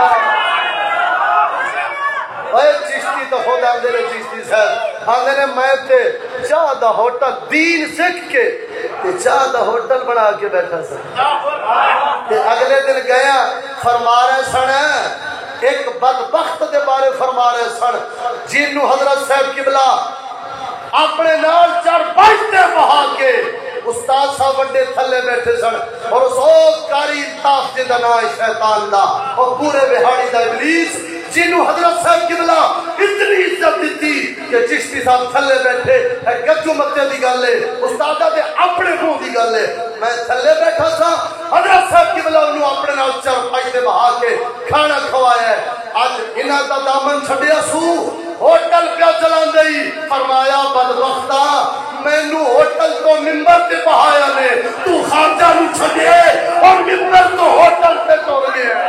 اے چشتی تو خود آندے نے چشتی صاحب آندے نے میں تے چاہ دا ہوٹل دین سکھ کے تے چاہ دا ہوٹل بنا کے بیٹھا سا، تے اگلے دن گیا فرما رہے سن ایک بدبخت دے بارے فرما رہے سن جنوں حضرت صاحب قبلہ اپنے نال چار بائٹے بہا کے استاد صاحب وڈے تھلے بیٹھے سن، اور اس او کاری انتاف جنہ نام شیطان دا اور پورے بہاڑی دا ابلیس جنہوں حضرت صاحب قبلہ اتنی عزت دیتی کہ چشتی صاحب تھلے بیٹھے گجو متے دی گل ہے، استادہ دے اپنے منہ دی گل ہے، میں تھلے بیٹھا سا حضرت صاحب قبلہ انہوں اپنے نال چار بائٹے بہا کے کھانا کھوایا ہے، آج انہاں دا دامن چھڑیا سو ہوٹل پہ چلان دئی، فرمایا بدبختہ میں نو ہوٹل تو ممبر تے بہایا نے تو خارجہ نو چھڈے اور ممبر تو ہوٹل تے ٹر گیا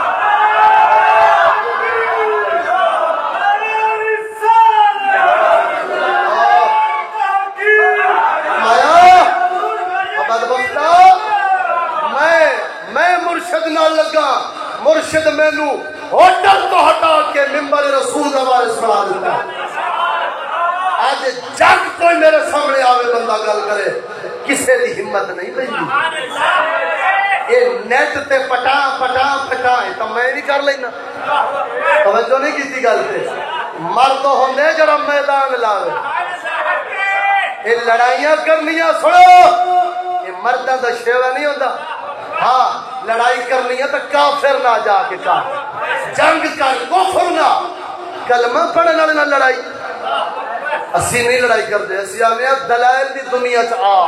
مرشد نہ لگا مرشد مینو ہوٹل تو ہٹا کے ممبر رسول دا وارث بنا دیتا آج جگ کوئی میرے سامنے آوے بندہ گل کرے کسے دی ہمت نہیں پہنی یہ نیٹ تے پٹا پٹا پٹا ہے تو میں نہیں کر لینا توجہ نہیں کی تھی گل تے مرد ہوندے جڑا میدان لاوے یہ لڑائیاں کرنیاں سنو یہ مردہ دا شیوہ نہیں ہوتا ہاں لڑائی کرنی ہے تو کافر نہ جا کے کہا جنگ کر کفر نہ کلمہ پڑھنے والے نہ لڑائی اسی نہیں لڑائی کرتے اسی آنے دلائل دی دنیا چ آ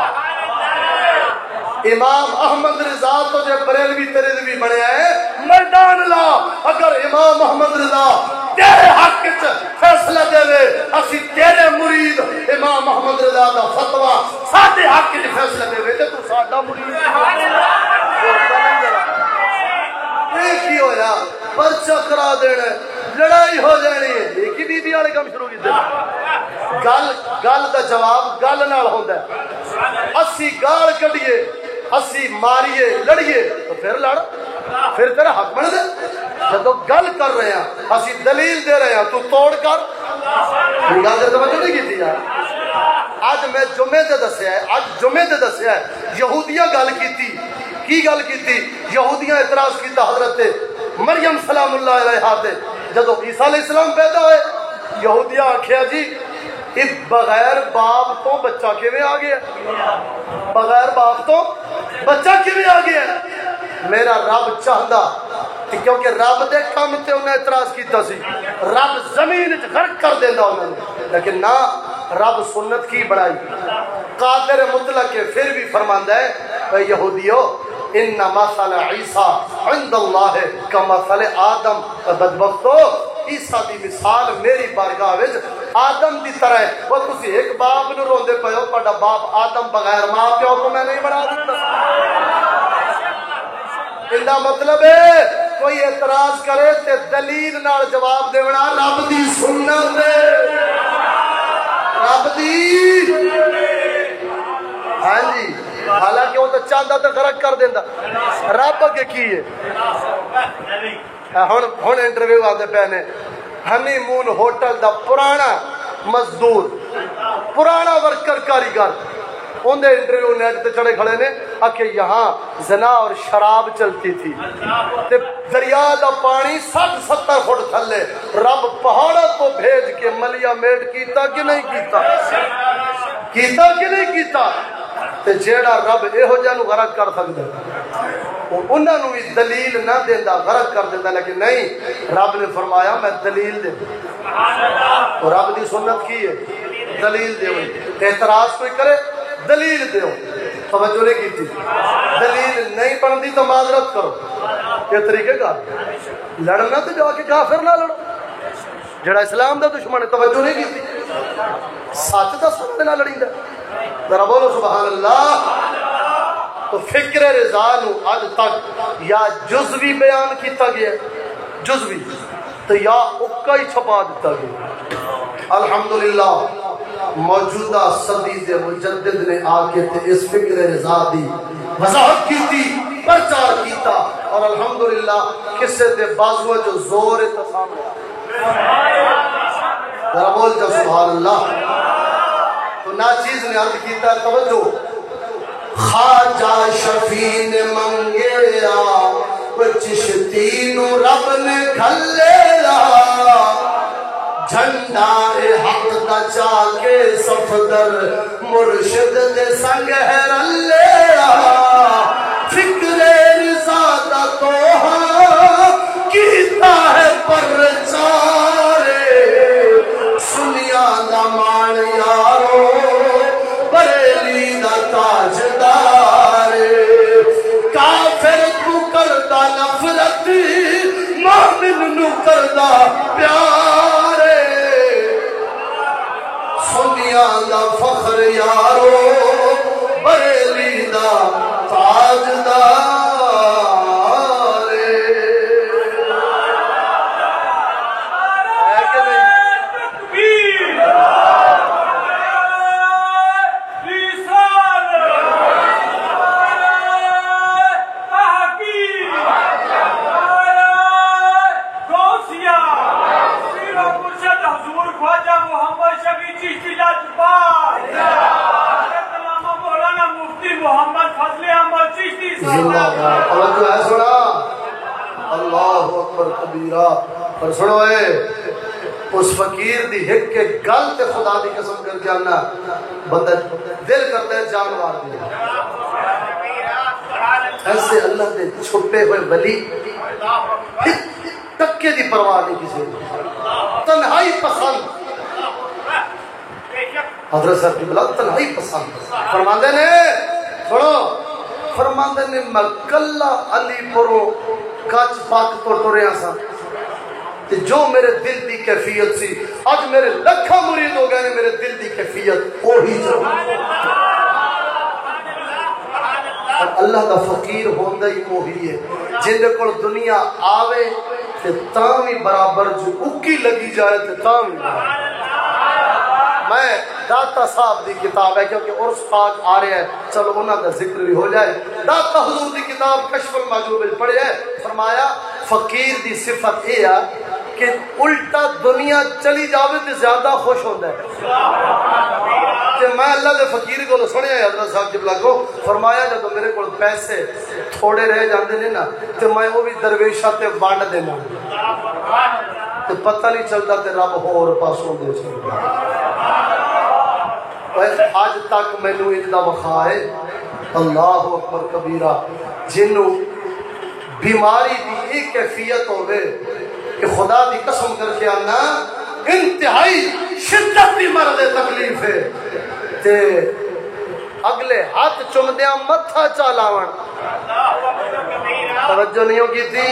امام احمد رضا تو جے بریلوی تریلوی بنے آئے میدان لا اگر امام احمد رضا تیرے حق چ فیصلہ دے وے اسی تیرے مرید امام احمد رضا دا فتوہ ساڈے حق چ فیصلہ دے وے تے تو ساڈا مرید کی ہویا پرچہ کرا دینا لڑائی ہو جانی ہے ایک ہی بی بی والے کام شروع کیتے گل گل دا جواب گل نال ہوندا ہے اسی گال کڈیے اسی ماریے لڑیے تو پھر لڑ پھر تیرا حق بن دے جدو گل کر رہے ہیں اسی دلیل دے رہے ہیں تو توڑ کر گل تے توجہ نہیں کیتی یار اج میں جمعے تے دسیا ہے اج جمعے تے دسیا ہے یہودیاں گل کیتی کی گل کیتی یہودیاں اعتراض کیتا حضرت مریم سلام اللہ علیہا تے جدو عیسیٰ علیہ السلام پیدا ہوئے یہودیاں آکھیا جی اس بغیر باپ تو بچہ کیویں آ گیا بغیر باپ تو بچہ کیویں آ گیا میرا رب چاہتا کیونکہ رب دے کام تے انہیں اعتراض کیتا سی رب زمین غرق کر دیندا انہوں نے لیکن نہ رب سنت کی بڑائی قادر مطلق ہے پھر بھی فرماندا ہے اے یہودیو ان مثل عیسیٰ عند اللہ کمثل آدم بدبختو عیسیٰ دی مثال میری بارگاہ وچ آدم دی طرح ہے وہ تسی ایک باپ نو روندے پئے ہو تہاڈا باپ آدم بغیر ماں پیو کو میں نہیں بنا دیتا اندا مطلب ہے کوئی اعتراض کرے تے دلیل نال جواب دیونا رب دی سنت رب دی ہاں جی حالانکہ وہ تو چاہتا تو غرق کر دینا رب اگے کی ہے ہن ہن انٹرویو آتے پے نے ہنی مون ہوٹل دا پرانا مزدور پرانا ورکر کاریگر اندھے انٹرویو نیٹ تے چڑھے کھڑے نے کہ یہاں زنا اور شراب چلتی تھی تے دریا دا پانی سات ستر فٹ تھلے رب پہاڑوں کو بھیج کے ملیا میٹ کیتا کہ نہیں کیتا کیتا کہ نہیں کیتا تے جیڑا رب ایہو جہاں نو غرق کر سکتا انہاں نو اس دلیل نہ دیندا غرق کر دیندا لیکن نہیں رب نے فرمایا میں دلیل دے اور رب دی سنت کی ہے دلیل دے اعتراض کوئی کرے دلیل دیو توجہ نہیں کی تھی دلیل نہیں بنتی تو معذرت کرو یہ طریقے کا لڑنا تو جا کے کافر نہ لڑو جڑا اسلام دا دشمن ہے توجہ نہیں کی تھی سچ دا سچ نہ لڑیں گا ذرا بولو سبحان اللہ تو فکر رضا نو اج تک یا جزوی بیان کیتا گیا جزوی تو یا اکا ہی چھپا دیتا گیا الحمدللہ موجودہ صدی دے مجدد نے آ کے تے اس فکر رضا دی وضاحت کی تھی پرچار کیتا اور الحمدللہ کسے دے بازو جو زور تا سامنے ذرا بول جا سبحان اللہ تو ناچیز نے عرض کیتا توجہ خواجہ شفیع نے منگیا وہ چشتی نو رب نے کھلیا جھنڈا حق دا چاکے صفدر مرشد دے سنگ ہے رلیا فکر رضا دا توہا کیتا ہے پرچارے سنیا دا مان یارو بریلی دا تاجدارے کافر تو کردا نفرت مومن نو کردا پیار سنیا دا فخر یارو بڑے زندہ باد توجہ ہے سنا اللہ اکبر کبیرہ پر سنو اے اس فقیر دی ایک کے گل تے خدا دی قسم کر کے آنا بندہ دل کرتا ہے جان مار دیا ایسے اللہ دے چھپے ہوئے ولی ٹکے دی پرواہ نہیں کسی تنہائی پسند حضرت صاحب کی بلا تنہائی پسند فرماندے نے سنو فرماندے نے میں کلا علی پرو کچ پاک تو ٹریا سا جو میرے دل دی کیفیت سی آج میرے لکھا مرید ہو گئے نے میرے دل دی کیفیت وہی جو اور اللہ کا فقیر ہوندہ ہی وہی ہے جن کو دنیا آوے تے تامی برابر جو اکی لگی جائے تے تامی میں داتا صاحب دی کتاب ہے کیونکہ عرص پاک آ رہے ہیں چلو انہاں کا ذکر بھی ہو جائے داتا حضور دی کتاب کشف المحجوب پڑھے ہے فرمایا فقیر دی صفت اے ہے کہ الٹا دنیا چلی جاوے تے زیادہ خوش ہوتا ہے کہ میں اللہ دے فقیر کو سنیا ہے حضرت صاحب جبلا کو فرمایا جب میرے کو پیسے تھوڑے رہ جاندے نے نا تے میں وہ بھی درویشہ تے وانڈ دینا تے پتہ نہیں چلتا تے رب ہور پاسوں دے چلتا آج تک میں نے اجدہ وخا ہے اللہ اکبر کبیرہ جنوں بیماری دی ایک کیفیت ہو گئے کہ خدا دی قسم کر کے آنا انتہائی شدت دی مرض تکلیف ہے تے اگلے ہاتھ چمدیاں متھا چالاون توجہ نہیں کی تھی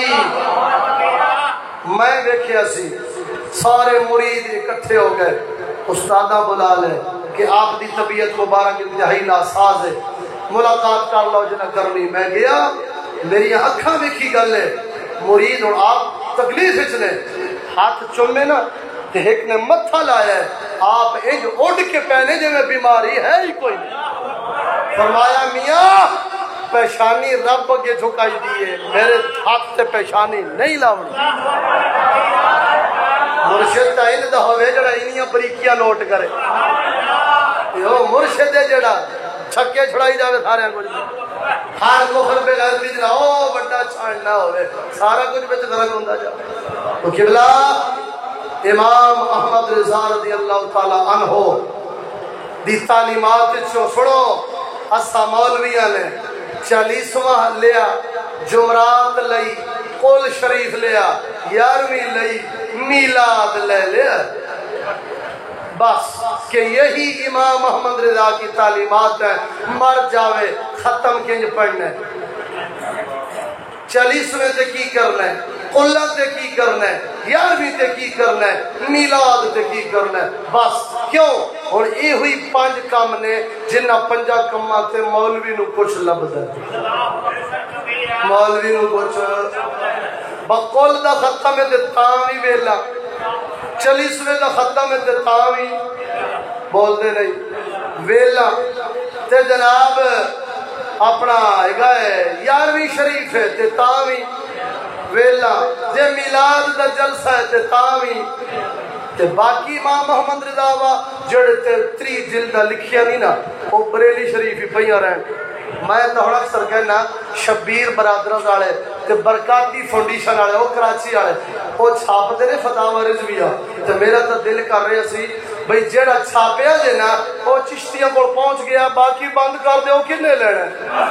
میں دیکھیا سی سارے مرید اکٹھے ہو گئے استادہ بلا لے کہ آپ دی طبیعت مبارک انتہائی ناساز ہے ملاقات کر لو جنہ کرنی میں گیا میری اکھاں دیکھی گل ہے مرید اور آپ تکلیف اچھنے ہاتھ چومے نا کہ ایک نے متھا لایا ہے آپ ایج اڑ کے پہنے جو میں بیماری ہے ہی کوئی نہیں فرمایا میاں پیشانی رب کے جھکائی دیئے میرے ہاتھ سے پیشانی نہیں لاؤنی مرشد تا ان دا ہوئے جڑا انیاں بریکیاں نوٹ کرے یو مرشد جڑا چھکے چھڑائی جاوے سارے کچھ ہر مخر پہ غیر بیجنا او بڑا چھاڑنا ہوئے سارا کچھ بیچ درنگ ہوندہ جا تو قبلہ امام احمد رضا رضی اللہ تعالی عنہ دی تعلیمات چھو سڑو اسا مولویاں نے چالیسواں لیا جمرات لئی قول شریف لیا یارویں لئی میلاد لے لیا بس کہ یہی امام محمد رضا کی تعلیمات ہیں مر جاوے ختم کنج پڑھنے چالیسویں تے کی کرنا ہے قلہ تے کی کرنا ہے یارویں تے کی کرنا ہے میلاد تے کی کرنا ہے بس کیوں اور یہ ہوئی پانچ کام نے جنہ پنجا کمہ تے مولوی نو کچھ لبد ہے مولوی نو کچھ بقول دا ختم ہے تے تاوی ویلا چالیسویں دا ختم ہے تے تاوی بول دے نہیں ویلا تے جناب اپنا گئے یارویں شریف ہے تے تاوی ویلا جے میلاد دا جلسہ ہے تے تاوی تے باقی امام محمد رضا وا جڑے تے تری جلدہ لکھیا نہیں نا وہ بریلی شریف ہی پہیاں رہن میں تو ہن اکثر کہنا شبیر برادرز والے تے برکاتی فاؤنڈیشن والے او کراچی والے او چھاپتے نے فتاوی رضویہ تے میرا تو دل کر رہا سی بھئی جیڑا چھاپیا جے نا او چشتیاں کو پہنچ گیا باقی بند کر دے او کنے لینا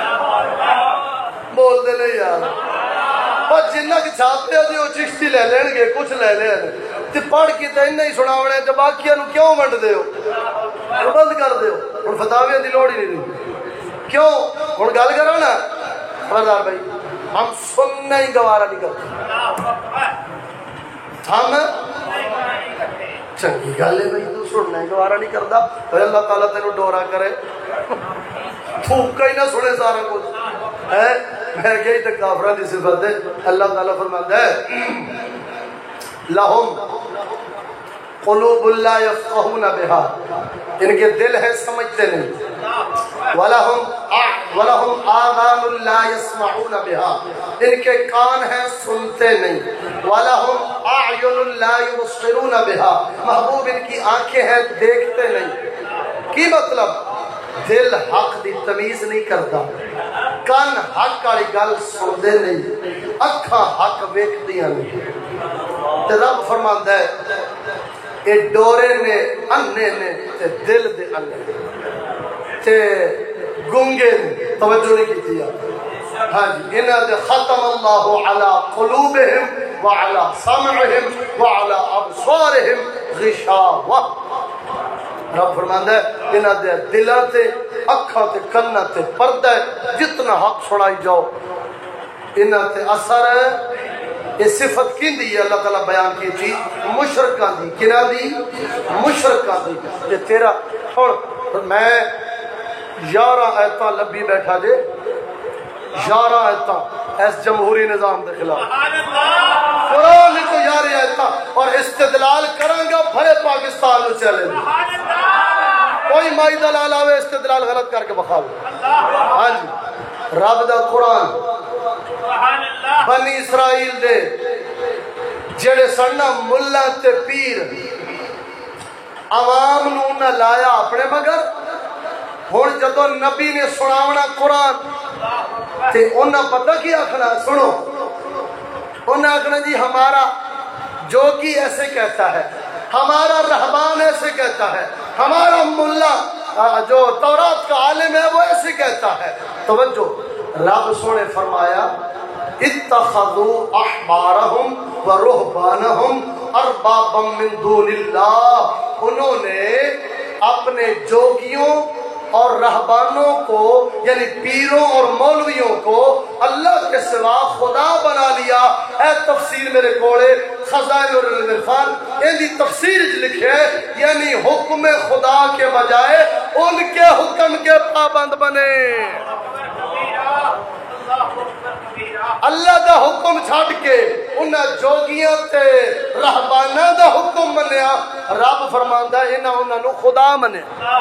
بول دے نہیں یار بس جنہ کی چھاپیا جے او چشتی لے لین گے کچھ لے لین تے پڑھ کے تے انہیں ہی سناونے تے باقیاں نو کیوں ونڈ دے ہو بند کر دے ہو اور فتاویاں دی لوڑ ہی نہیں کیوں ہن گل کرو نا خبردار بھائی ہم سننا ہی گوارا نہیں کرتے ہم چنگی گل ہے بھائی تو سننا ہی گوارا نہیں کرتا پھر اللہ تعالیٰ تینوں ڈورا کرے تھوکا ہی نہ سنے سارا کچھ ہے میں گئی تو کافران دی صفت ہے اللہ تعالیٰ فرماتا ہے لہم قلوب لا یفقہون بہا ان کے دل ہے سمجھتے نہیں وَلَهُمْ آذَانٌ لَا يَسْمَعُونَ بِهَا ان کے کان ہیں سنتے نہیں وَلَهُمْ أَعْيُنٌ لَا يُبْصِرُونَ بِهَا محبوب ان کی آنکھیں ہیں دیکھتے نہیں کی مطلب دل حق دی تمیز نہیں کرتا کان حق والی گل سنتے نہیں، اکھاں حق ویکھدیاں نہیں۔ تے رب فرماندا ہے اے ڈورے نے انے نے تے دل دے انے تے گنگے نے، توجہ نہیں کیتی ہاں جی، انہاں دے ختم اللہ علی قلوبہم وعلی سمعہم وعلی ابصارہم غشاوہ۔ رب فرماندا ہے انہاں دے دلاں تے اکھاں تے کنا تے پردہ ہے، جتنا حق سنائی جاؤ انہاں تے اثر ہے۔ یہ صفت کیندی ہے اللہ تعالیٰ بیان کی تھی مشرکاں دی، کناں دی؟ مشرکاں دی۔ یہ تیرا ہن میں یارہ آیتاں لبی بیٹھا جے، یارہ آیتاں اس جمہوری نظام دے خلاف قرآن کو یارہ آیتاں اور استدلال کریں گا بھرے پاکستان میں چلے گا، کوئی مائی دلال آوے استدلال غلط کر کے بخاوے۔ ہاں جی، رب دا قرآن بنی اسرائیل دے جڑے سننا ملا تے پیر عوام نو نہ لایا اپنے مگر، ہن جدو نبی نے سناونا قرآن تے انہاں پتہ کی آکھنا، سنو انہاں آکھنا جی ہمارا جوگی ایسے کہتا ہے، ہمارا رہبان ایسے کہتا ہے، ہمارا ملا جو تورات کا عالم ہے وہ ایسے کہتا ہے۔ توجہ، رب سونے فرمایا اتخذوا احبارہم ورہبانہم اربابا من دون اللہ، انہوں نے اپنے جوگیوں اور رہبانوں کو یعنی پیروں اور مولویوں کو اللہ کے سوا خدا بنا لیا۔ اے تفسیر میرے کوڑے خزائن اور العرفان ان دی تفسیر لکھے یعنی حکم خدا کے بجائے ان کے حکم کے پابند بنے، اللہ دا حکم چھڑ کے انہاں جوگیاں تے رہباناں دا حکم منیا۔ رب فرماندا ہے انہاں انہاں نو خدا منیا،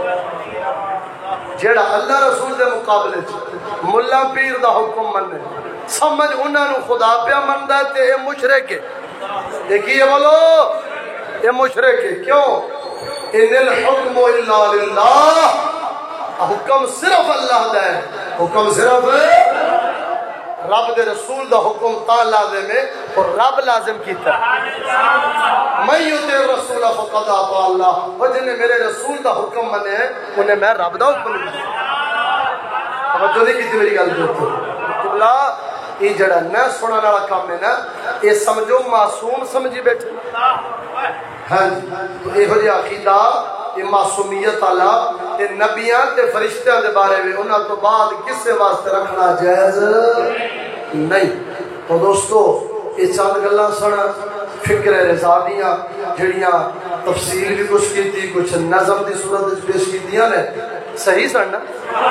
جیڑا اللہ رسول دے مقابلے چ ملا پیر دا حکم منے سمجھ انہاں نو خدا پیا مندا تے اے مشرک ہے۔ دیکھیے بولو اے مشرک ہے، کیوں؟ ان الحکم الا للہ، حکم صرف اللہ دا ہے، حکم صرف رب دے رسول دا حکم تا لازم ہے اور رب لازم کیتا میں یطیع الرسول فقد اطاع اللہ، وہ جن نے میرے رسول دا حکم منے انہیں میں رب دا حکم منے۔ توجہ نہیں کیتی میری گل جو اللہ یہ جڑا نہ سننے والا کام ہے نا یہ سمجھو معصوم سمجھی بیٹھے۔ ہاں جی، تو یہ جی عقیدہ یہ معصومیت والا یہ نبیاں تے فرشتیاں دے بارے میں انہاں تو بعد کسے واسطے رکھنا جائز نہیں۔ تو دوستو یہ چند گلاں سن فکر رضا دیاں جڑیاں تفصیل بھی کچھ کی تھی، کچھ نظم دی صورت پیش کی دیاں نے، صحیح سن نا؟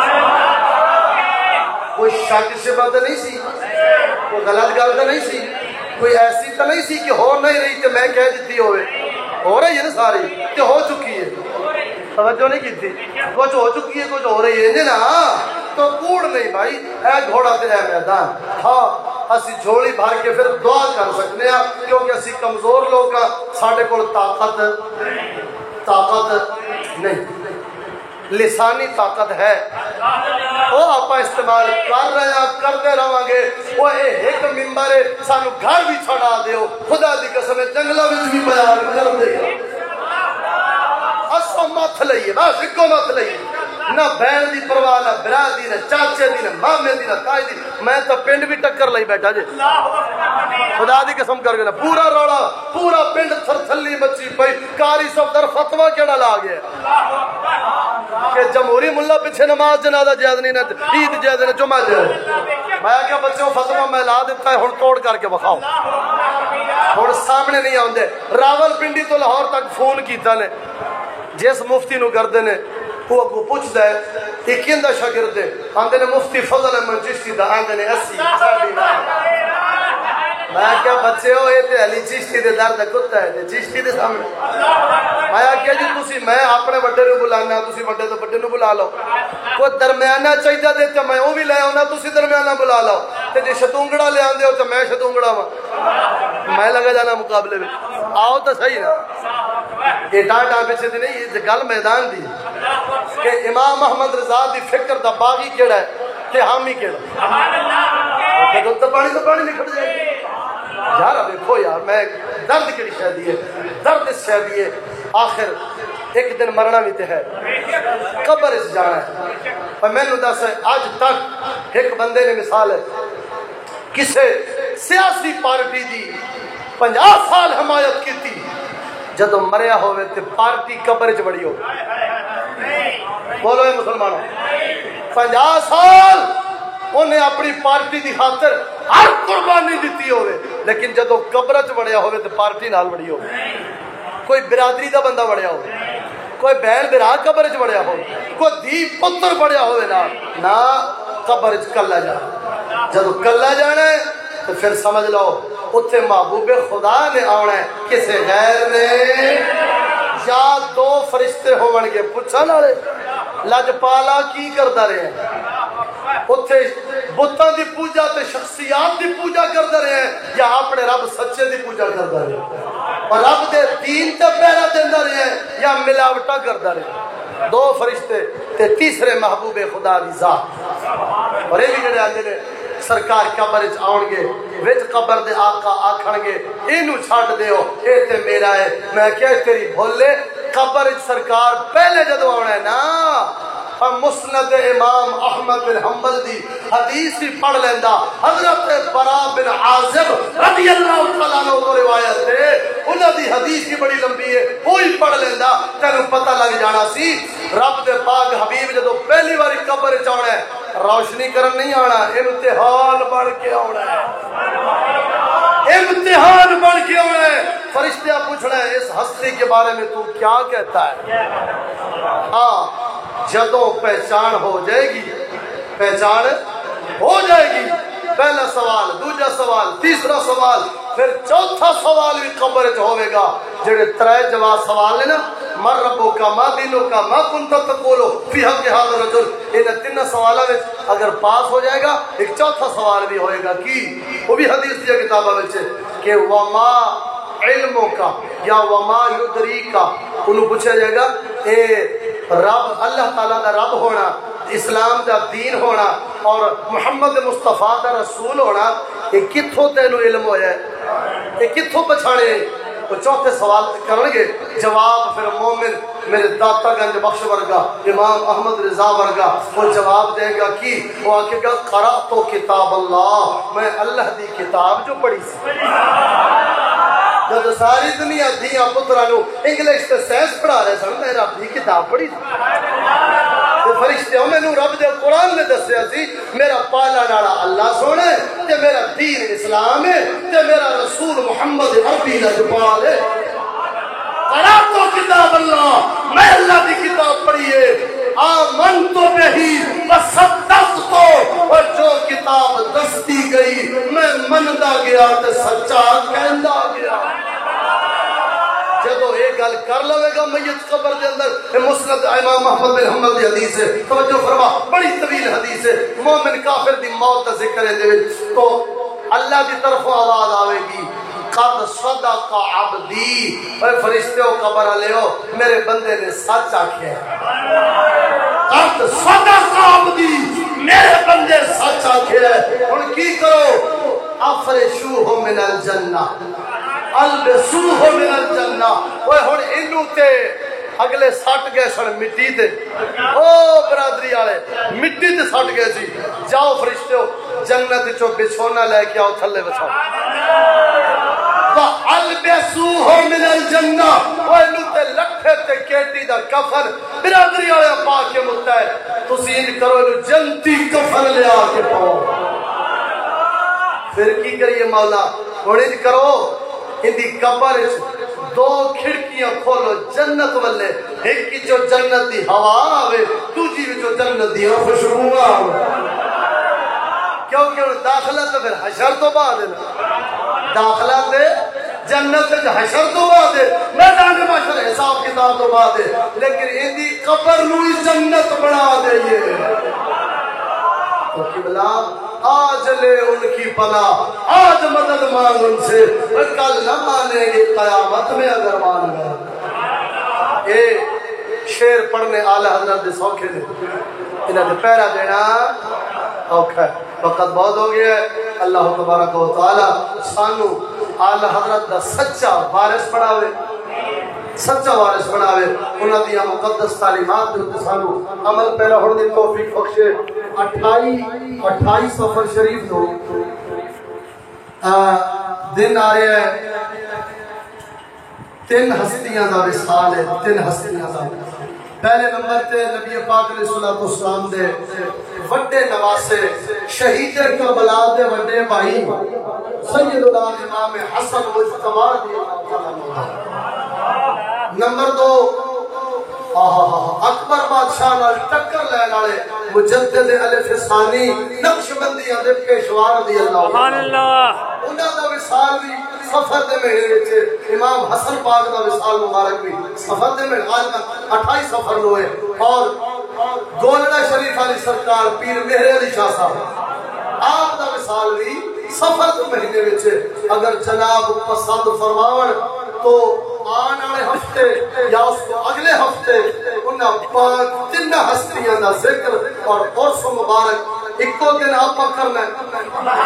کوئی شک سے بات نہیں سی، کوئی غلط گل تو نہیں سی، کوئی ایسی تو نہیں سی کہ ہو نہیں رہی تو میں کہہ دیتی ہوئے، ہو رہی ہے نا ساری کہ ہو چکی ہے، توجہ نہیں کی تھی، کچھ ہو چکی ہے کچھ ہو رہی ہے نا، تو کوڑ نہیں بھائی، اے گھوڑا تے اے میدان۔ ہاں اسی جھولی بھر کے پھر دعا کر سکتے ہیں کیونکہ اسی کمزور لوگ کا ساڑھے کو طاقت طاقت نہیں، لسانی طاقت ہے وہ آپ استعمال کر رہے ہیں کرتے رہاں گے۔ وہ ایک ممبر ہے سانو گھر بھی چھڑا دیو، خدا دی قسم جنگلہ میں بھی بیان کر دے گا، اسو مت لئیے بس اکو مت لئیے، نہ بہن دی پرواہ نہ برادری نہ چاچے دی نہ مامے دی نہ تائی دی، میں تو پنڈ بھی ٹکر لئی بیٹھا جے خدا دی قسم کر کے پورا روڑا پورا پنڈ تھر تھلی مچی پئی، کاری صفدر فتوہ کیڑا لا گیا کہ جمہوری ملہ پیچھے نماز جنازہ جائز نہیں، عید جائز نہیں، جمعہ جائز۔ میں کیا بچوں فتوہ میں لا دیتا ہے، ہن توڑ کر کے بخاؤ، ہن سامنے نہیں آندے۔ راول پنڈی تو لاہور تک فون کیتا نے، جس مفتی نو کردے نے وہ اگو پوچھ دے یہ کیندا شاگرد ہے، آندے نے مفتی فضل احمد چشتی دا، آندے نے اسی ساڑی میں کیا بچے ہو یہ تے علی چشتی دے درد کتا ہے چشتی دے سامنے میں کیا جی تسی میں اپنے بڑے نو بلانا تسی بڑے تو بڑے نو بلا لو، کوئی درمیانہ چاہیے دے تے میں وہ بھی لے آنا تسی درمیانہ بلا لو، تے جی شتونگڑا لے آندے ہو تے میں شتونگڑا ہاں میں لگا جانا مقابلے میں آؤ تو صحیح نا۔ یہ ڈاں ڈاں پیچھے دی نہیں، یہ گل میدان دی کہ امام محمد رضا دی فکر دا باغی کیڑا ہے تے حامی کیڑا تو پانی تو پانی نکل جائے گی یار دیکھو یار میں درد کیڑی شادی ہے درد اس شادی ہے آخر ایک دن مرنا بھی تے ہے قبر اس جانا ہے اور میں نے دس ہے آج تک ایک بندے نے مثال ہے کسے سیاسی پارٹی دی پنجا سال حمایت کی تھی جدو مریا ہوئے تے پارٹی قبر چ بڑی ہو بولو اے مسلمانوں پنجا سال انہیں اپنی پارٹی دی خاطر ہر قربانی دیتی ہوئے لیکن جدو قبر چ بڑیا ہوئے تے پارٹی نال بڑی ہو کوئی برادری دا بندہ بڑیا ہو کوئی بہن برا قبر چ بڑیا ہو کوئی دھی پتر بڑیا ہوئے نا نہ قبر چ کلا جانا جدو کلا جانا ہے تو پھر سمجھ لو اتنے محبوب خدا نے آنا ہے کسی غیر نے یا دو فرشتے ہون گے پوچھن والے لجپالا کی کرتا رہے ہیں اتنے بتاں دی پوجا تے شخصیات دی پوجا کرتا رہے ہیں یا اپنے رب سچے دی پوجا کرتا رہے ہیں اور رب دے دین تے پہرا دینا رہے ہیں یا ملاوٹا کرتا رہے ہیں دو فرشتے تے تیسرے محبوب خدا دی ذات اور یہ بھی جڑے آتے ہیں سرکار قبر چ آن گے وچ قبر دے آقا آکھن گے اینو چھڈ دیو اے تے میرا ہے میں کیا تیری بھولے قبر چ سرکار پہلے جدو آنا ہے نا ہم مسند امام احمد بن حنبل دی حدیث ہی پڑھ لیندا حضرت برا بن عازب رضی اللہ تعالیٰ عنہ کو روایت ہے انہاں دی حدیث ہی بڑی لمبی ہے وہی پڑھ لیندا تینوں پتہ لگ جانا سی رب دے پاک حبیب جدو پہلی باری قبر چ آنا ہے روشنی کرن نہیں آنا امتحان بن کے آنا ہے امتحان بن کے آنا ہے فرشتہ پوچھنا ہے اس ہستی کے بارے میں تو کیا کہتا ہے ہاں جدو پہچان ہو جائے گی پہچان ہو جائے گی پہلا سوال دوسرا سوال تیسرا سوال پھر چوتھا سوال بھی قبر چ ہوے گا جڑے ترے جواب سوال نے نا مر ربو کا ما دینو کا ما کنت تقولو فی حق هذا الرجل ان تین سوالوں میں اگر پاس ہو جائے گا ایک چوتھا سوال بھی ہوئے گا کی وہ بھی حدیث کی کتابوں میں کہ وما علموں کا یا وما یدری کا انہوں پوچھا جائے گا اے رب اللہ تعالیٰ دا رب ہونا اسلام دا دین ہونا اور محمد مصطفیٰ دا رسول ہونا یہ کتھوں تینوں علم ہویا ہے یہ کتھوں پچھاڑے وہ چوتھے سوال کریں گے جواب پھر مومن میرے داتا گنج بخش ورگا امام احمد رضا ورگا وہ جواب دے گا کی وہ آکے گا قرأت کتاب اللہ میں اللہ دی کتاب جو پڑھی سی جب ساری دنیا دیا پترانو انگلش تے سائنس پڑھا رہے سن میں رب دی کتاب پڑھی تے فرشتے میں نو رب دے قرآن میں دسیا سی میرا پالا ناڑا اللہ سونا ہے تے میرا دین اسلام ہے تے میرا رسول محمد عربی لجپال ہے قرأت کتاب اللہ میں اللہ دی کتاب پڑھی ہے آمنت بہی وصدقت اور جو کتاب دستی گئی میں مندا گیا تے سچا کہندا گیا جدو ایک گل کر لوے گا میت قبر دے اندر مسند امام احمد بن حنبل دی حدیث ہے توجہ فرما بڑی طویل حدیث ہے مومن کافر دی موت دا ذکر ہے دے وچ تو اللہ دی طرف آواز آوے گی قد صدق عبدی اے فرشتے ہو قبر والے ہو میرے بندے نے سچ آکھیا قد صدق عبدی میرے بندے سچ آکھیا ہے ہن کی کرو افرشوہ من الجنہ البسوہ من الجنہ اوے ہن اینو تے اگلے سٹ گئے سن مٹی تے او برادری والے مٹی تے سٹ گئے سی جاؤ فرشتو جنت چوں بچھونا لے کے آؤ تھلے بچھاؤ البسوہ من الجنہ اوے اینو تے لٹھے تے کیٹی دا کفن برادری والے پا کے متحد تسی ان کرو اینو جنتی کفن لے آ کے پاؤ پھر کی کریے مولا ہن انج کرو اندی قبر دو کھڑکیاں کھولو جنت والے ایک کی جو جنت دی ہوا آوے دوجی بھی جو جنت دی خوشبو آوے کیونکہ داخلہ تو پھر حشر تو بعد ہے داخلہ دے جنت حشر تو بعد ہے میدان محشر حساب کتاب تو بعد ہے لیکن اندی قبر نوی جنت بنا دے یہ تو قبلہ آج لے ان کی پناہ آج مدد مانگ ان سے کل نہ مانیں گے قیامت میں اگر مان گئے اے شیر پڑھنے آلہ حضرت دے سوکھے دے انہاں دے پیرا دینا اوکھا ہے، وقت بہت ہو گیا ہے۔ اللہ تبارک و تعالی سانو اعلی حضرت دا سچا وارث بناوے، سچا وارث بناوے، انہاں دی مقدس تعلیمات دے سانو عمل پیرا ہونے دی توفیق بخشے۔ اٹھائی اٹھائی سفر شریف نو دن آ رہے ہیں، تین ہستیاں دا وصال ہے، تین ہستیاں دا۔ پہلے نمبر تے نبی پاک علیہ الصلوۃ والسلام دے وڈے نواسے شہید کربلا دے وڈے بھائی سیدنا امام حسن مجتبی دی نمبر دو اکبر بادشاہ نال ٹکر لین والے مجدد الف ثانی نقشبندیاں دے پیشوا رضی اللہ سبحان اللہ، انہاں دا وصال بھی سفر دے مہینے وچ، امام حسن پاک دا وصال مبارک بھی سفر دے مہینے غالباً اٹھائی سفر نو ہے۔ اور گولڑا شریف علی سرکار پیر مہر علی شاہ صاحب آپ دا وصال بھی سفر دے مہینے وچ، اگر جناب پسند فرماون تو آن والے ہفتے یا اس کو اگلے ہفتے انہاں پاک تین ہستیاں دا ذکر اور عرس مبارک ایکو دن آپ کرنا ہے۔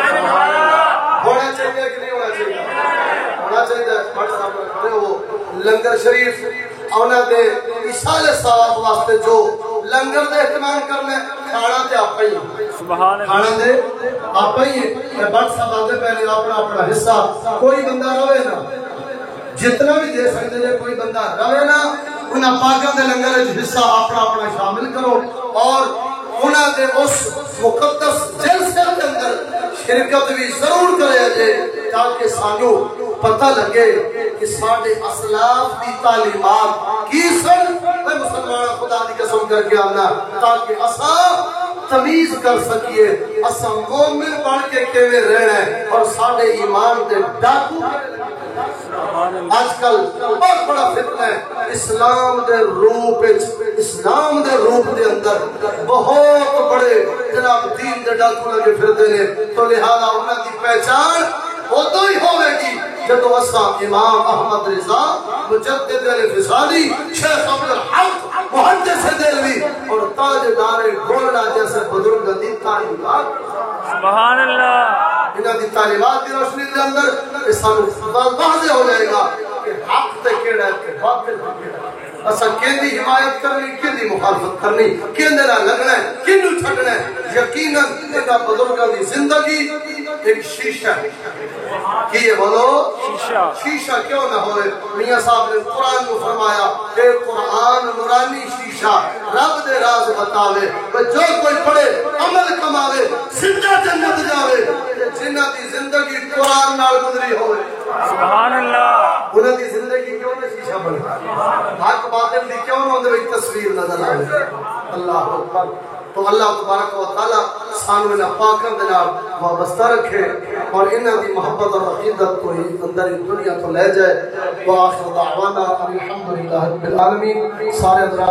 ہونا چاہیے کہ نہیں ہونا چاہیے؟ ہونا چاہیے۔ بڑھ صاحب نے وہ لنگر شریف انہاں دے اشارے ثواب واسطے جو لنگر دے اہتمام کرنا ہے، کھانا تے آپ ہی کھانا دے آپ ہی ہے۔ بڑھ صاحب آتے پہلے اپنا اپنا حصہ کوئی بندہ روے نا، جتنا بھی دے سکتے ہیں کوئی بندہ روے نا، انہاں پاکاں دے لنگر حصہ اپنا اپنا شامل کرو اور انہاں دے اس مقدس جلسے کے اندر شرکت بھی ضرور کرے جے تاکہ سانو پتہ لگے کہ ساڈے اسلاف دی تعلیمات کی سن، اے مسلمان خدا دی قسم کر کے آنا، تاکہ اساں تمیز کر سکیے اساں مومن بن کے کیویں رہنا ہے اور ساڈے ایمان دے ڈاکو۔ آج کل بہت بڑا فتنہ ہے اسلام دے روپ اسلام دے روپ دے اندر بہت بڑے جناب دین دے ڈاکو لگے پھردے نے، تو لہذا انہاں دی پہچان ادو ہی ہوے گی جدو اساں امام احمد رضا مجدد الفسانی شیخ عبد الحق محدث دہلوی اور تاجدار گولڑا جیسے بزرگ دی تعلیمات سبحان اللہ انہاں دی تعلیمات کی روشنی دے اندر اس واضح ہو جائے گا کہ حق تے کیڑا ہے کہ باطل تے کیڑا ہے، اساں کیندی حمایت کرنی کیندی مخالفت کرنی، کیندے نال لگنا ہے کینو چھڈنا ہے۔ یقیناً انہاں بزرگاں دی زندگی ایک شیشہ ہے، کی یہ بولو شیشہ شیشہ کیوں نہ ہوئے؟ میاں صاحب نے قرآن کو فرمایا اے قرآن نورانی شیشہ رب دے راز بتاوے، جو کوئی پڑھے عمل کماوے سیدھا جنت جاوے، جنہ دی زندگی قرآن نال گزری ہوئے سبحان اللہ، انہاں دی زندگی کیوں نہ شیشہ بنے، حق باطل دی کیوں نہ اندر ایک تصویر نظر آئے۔ اللہ اکبر۔ تو اللہ تبارک و تعالی سانو انہاں پاکاں دے نال وابستہ رکھے اور انہاں دی محبت اور عقیدت کو اندر دنیا تو لے جائے۔ وآخر دعوانا الحمدللہ رب العالمین۔ سارے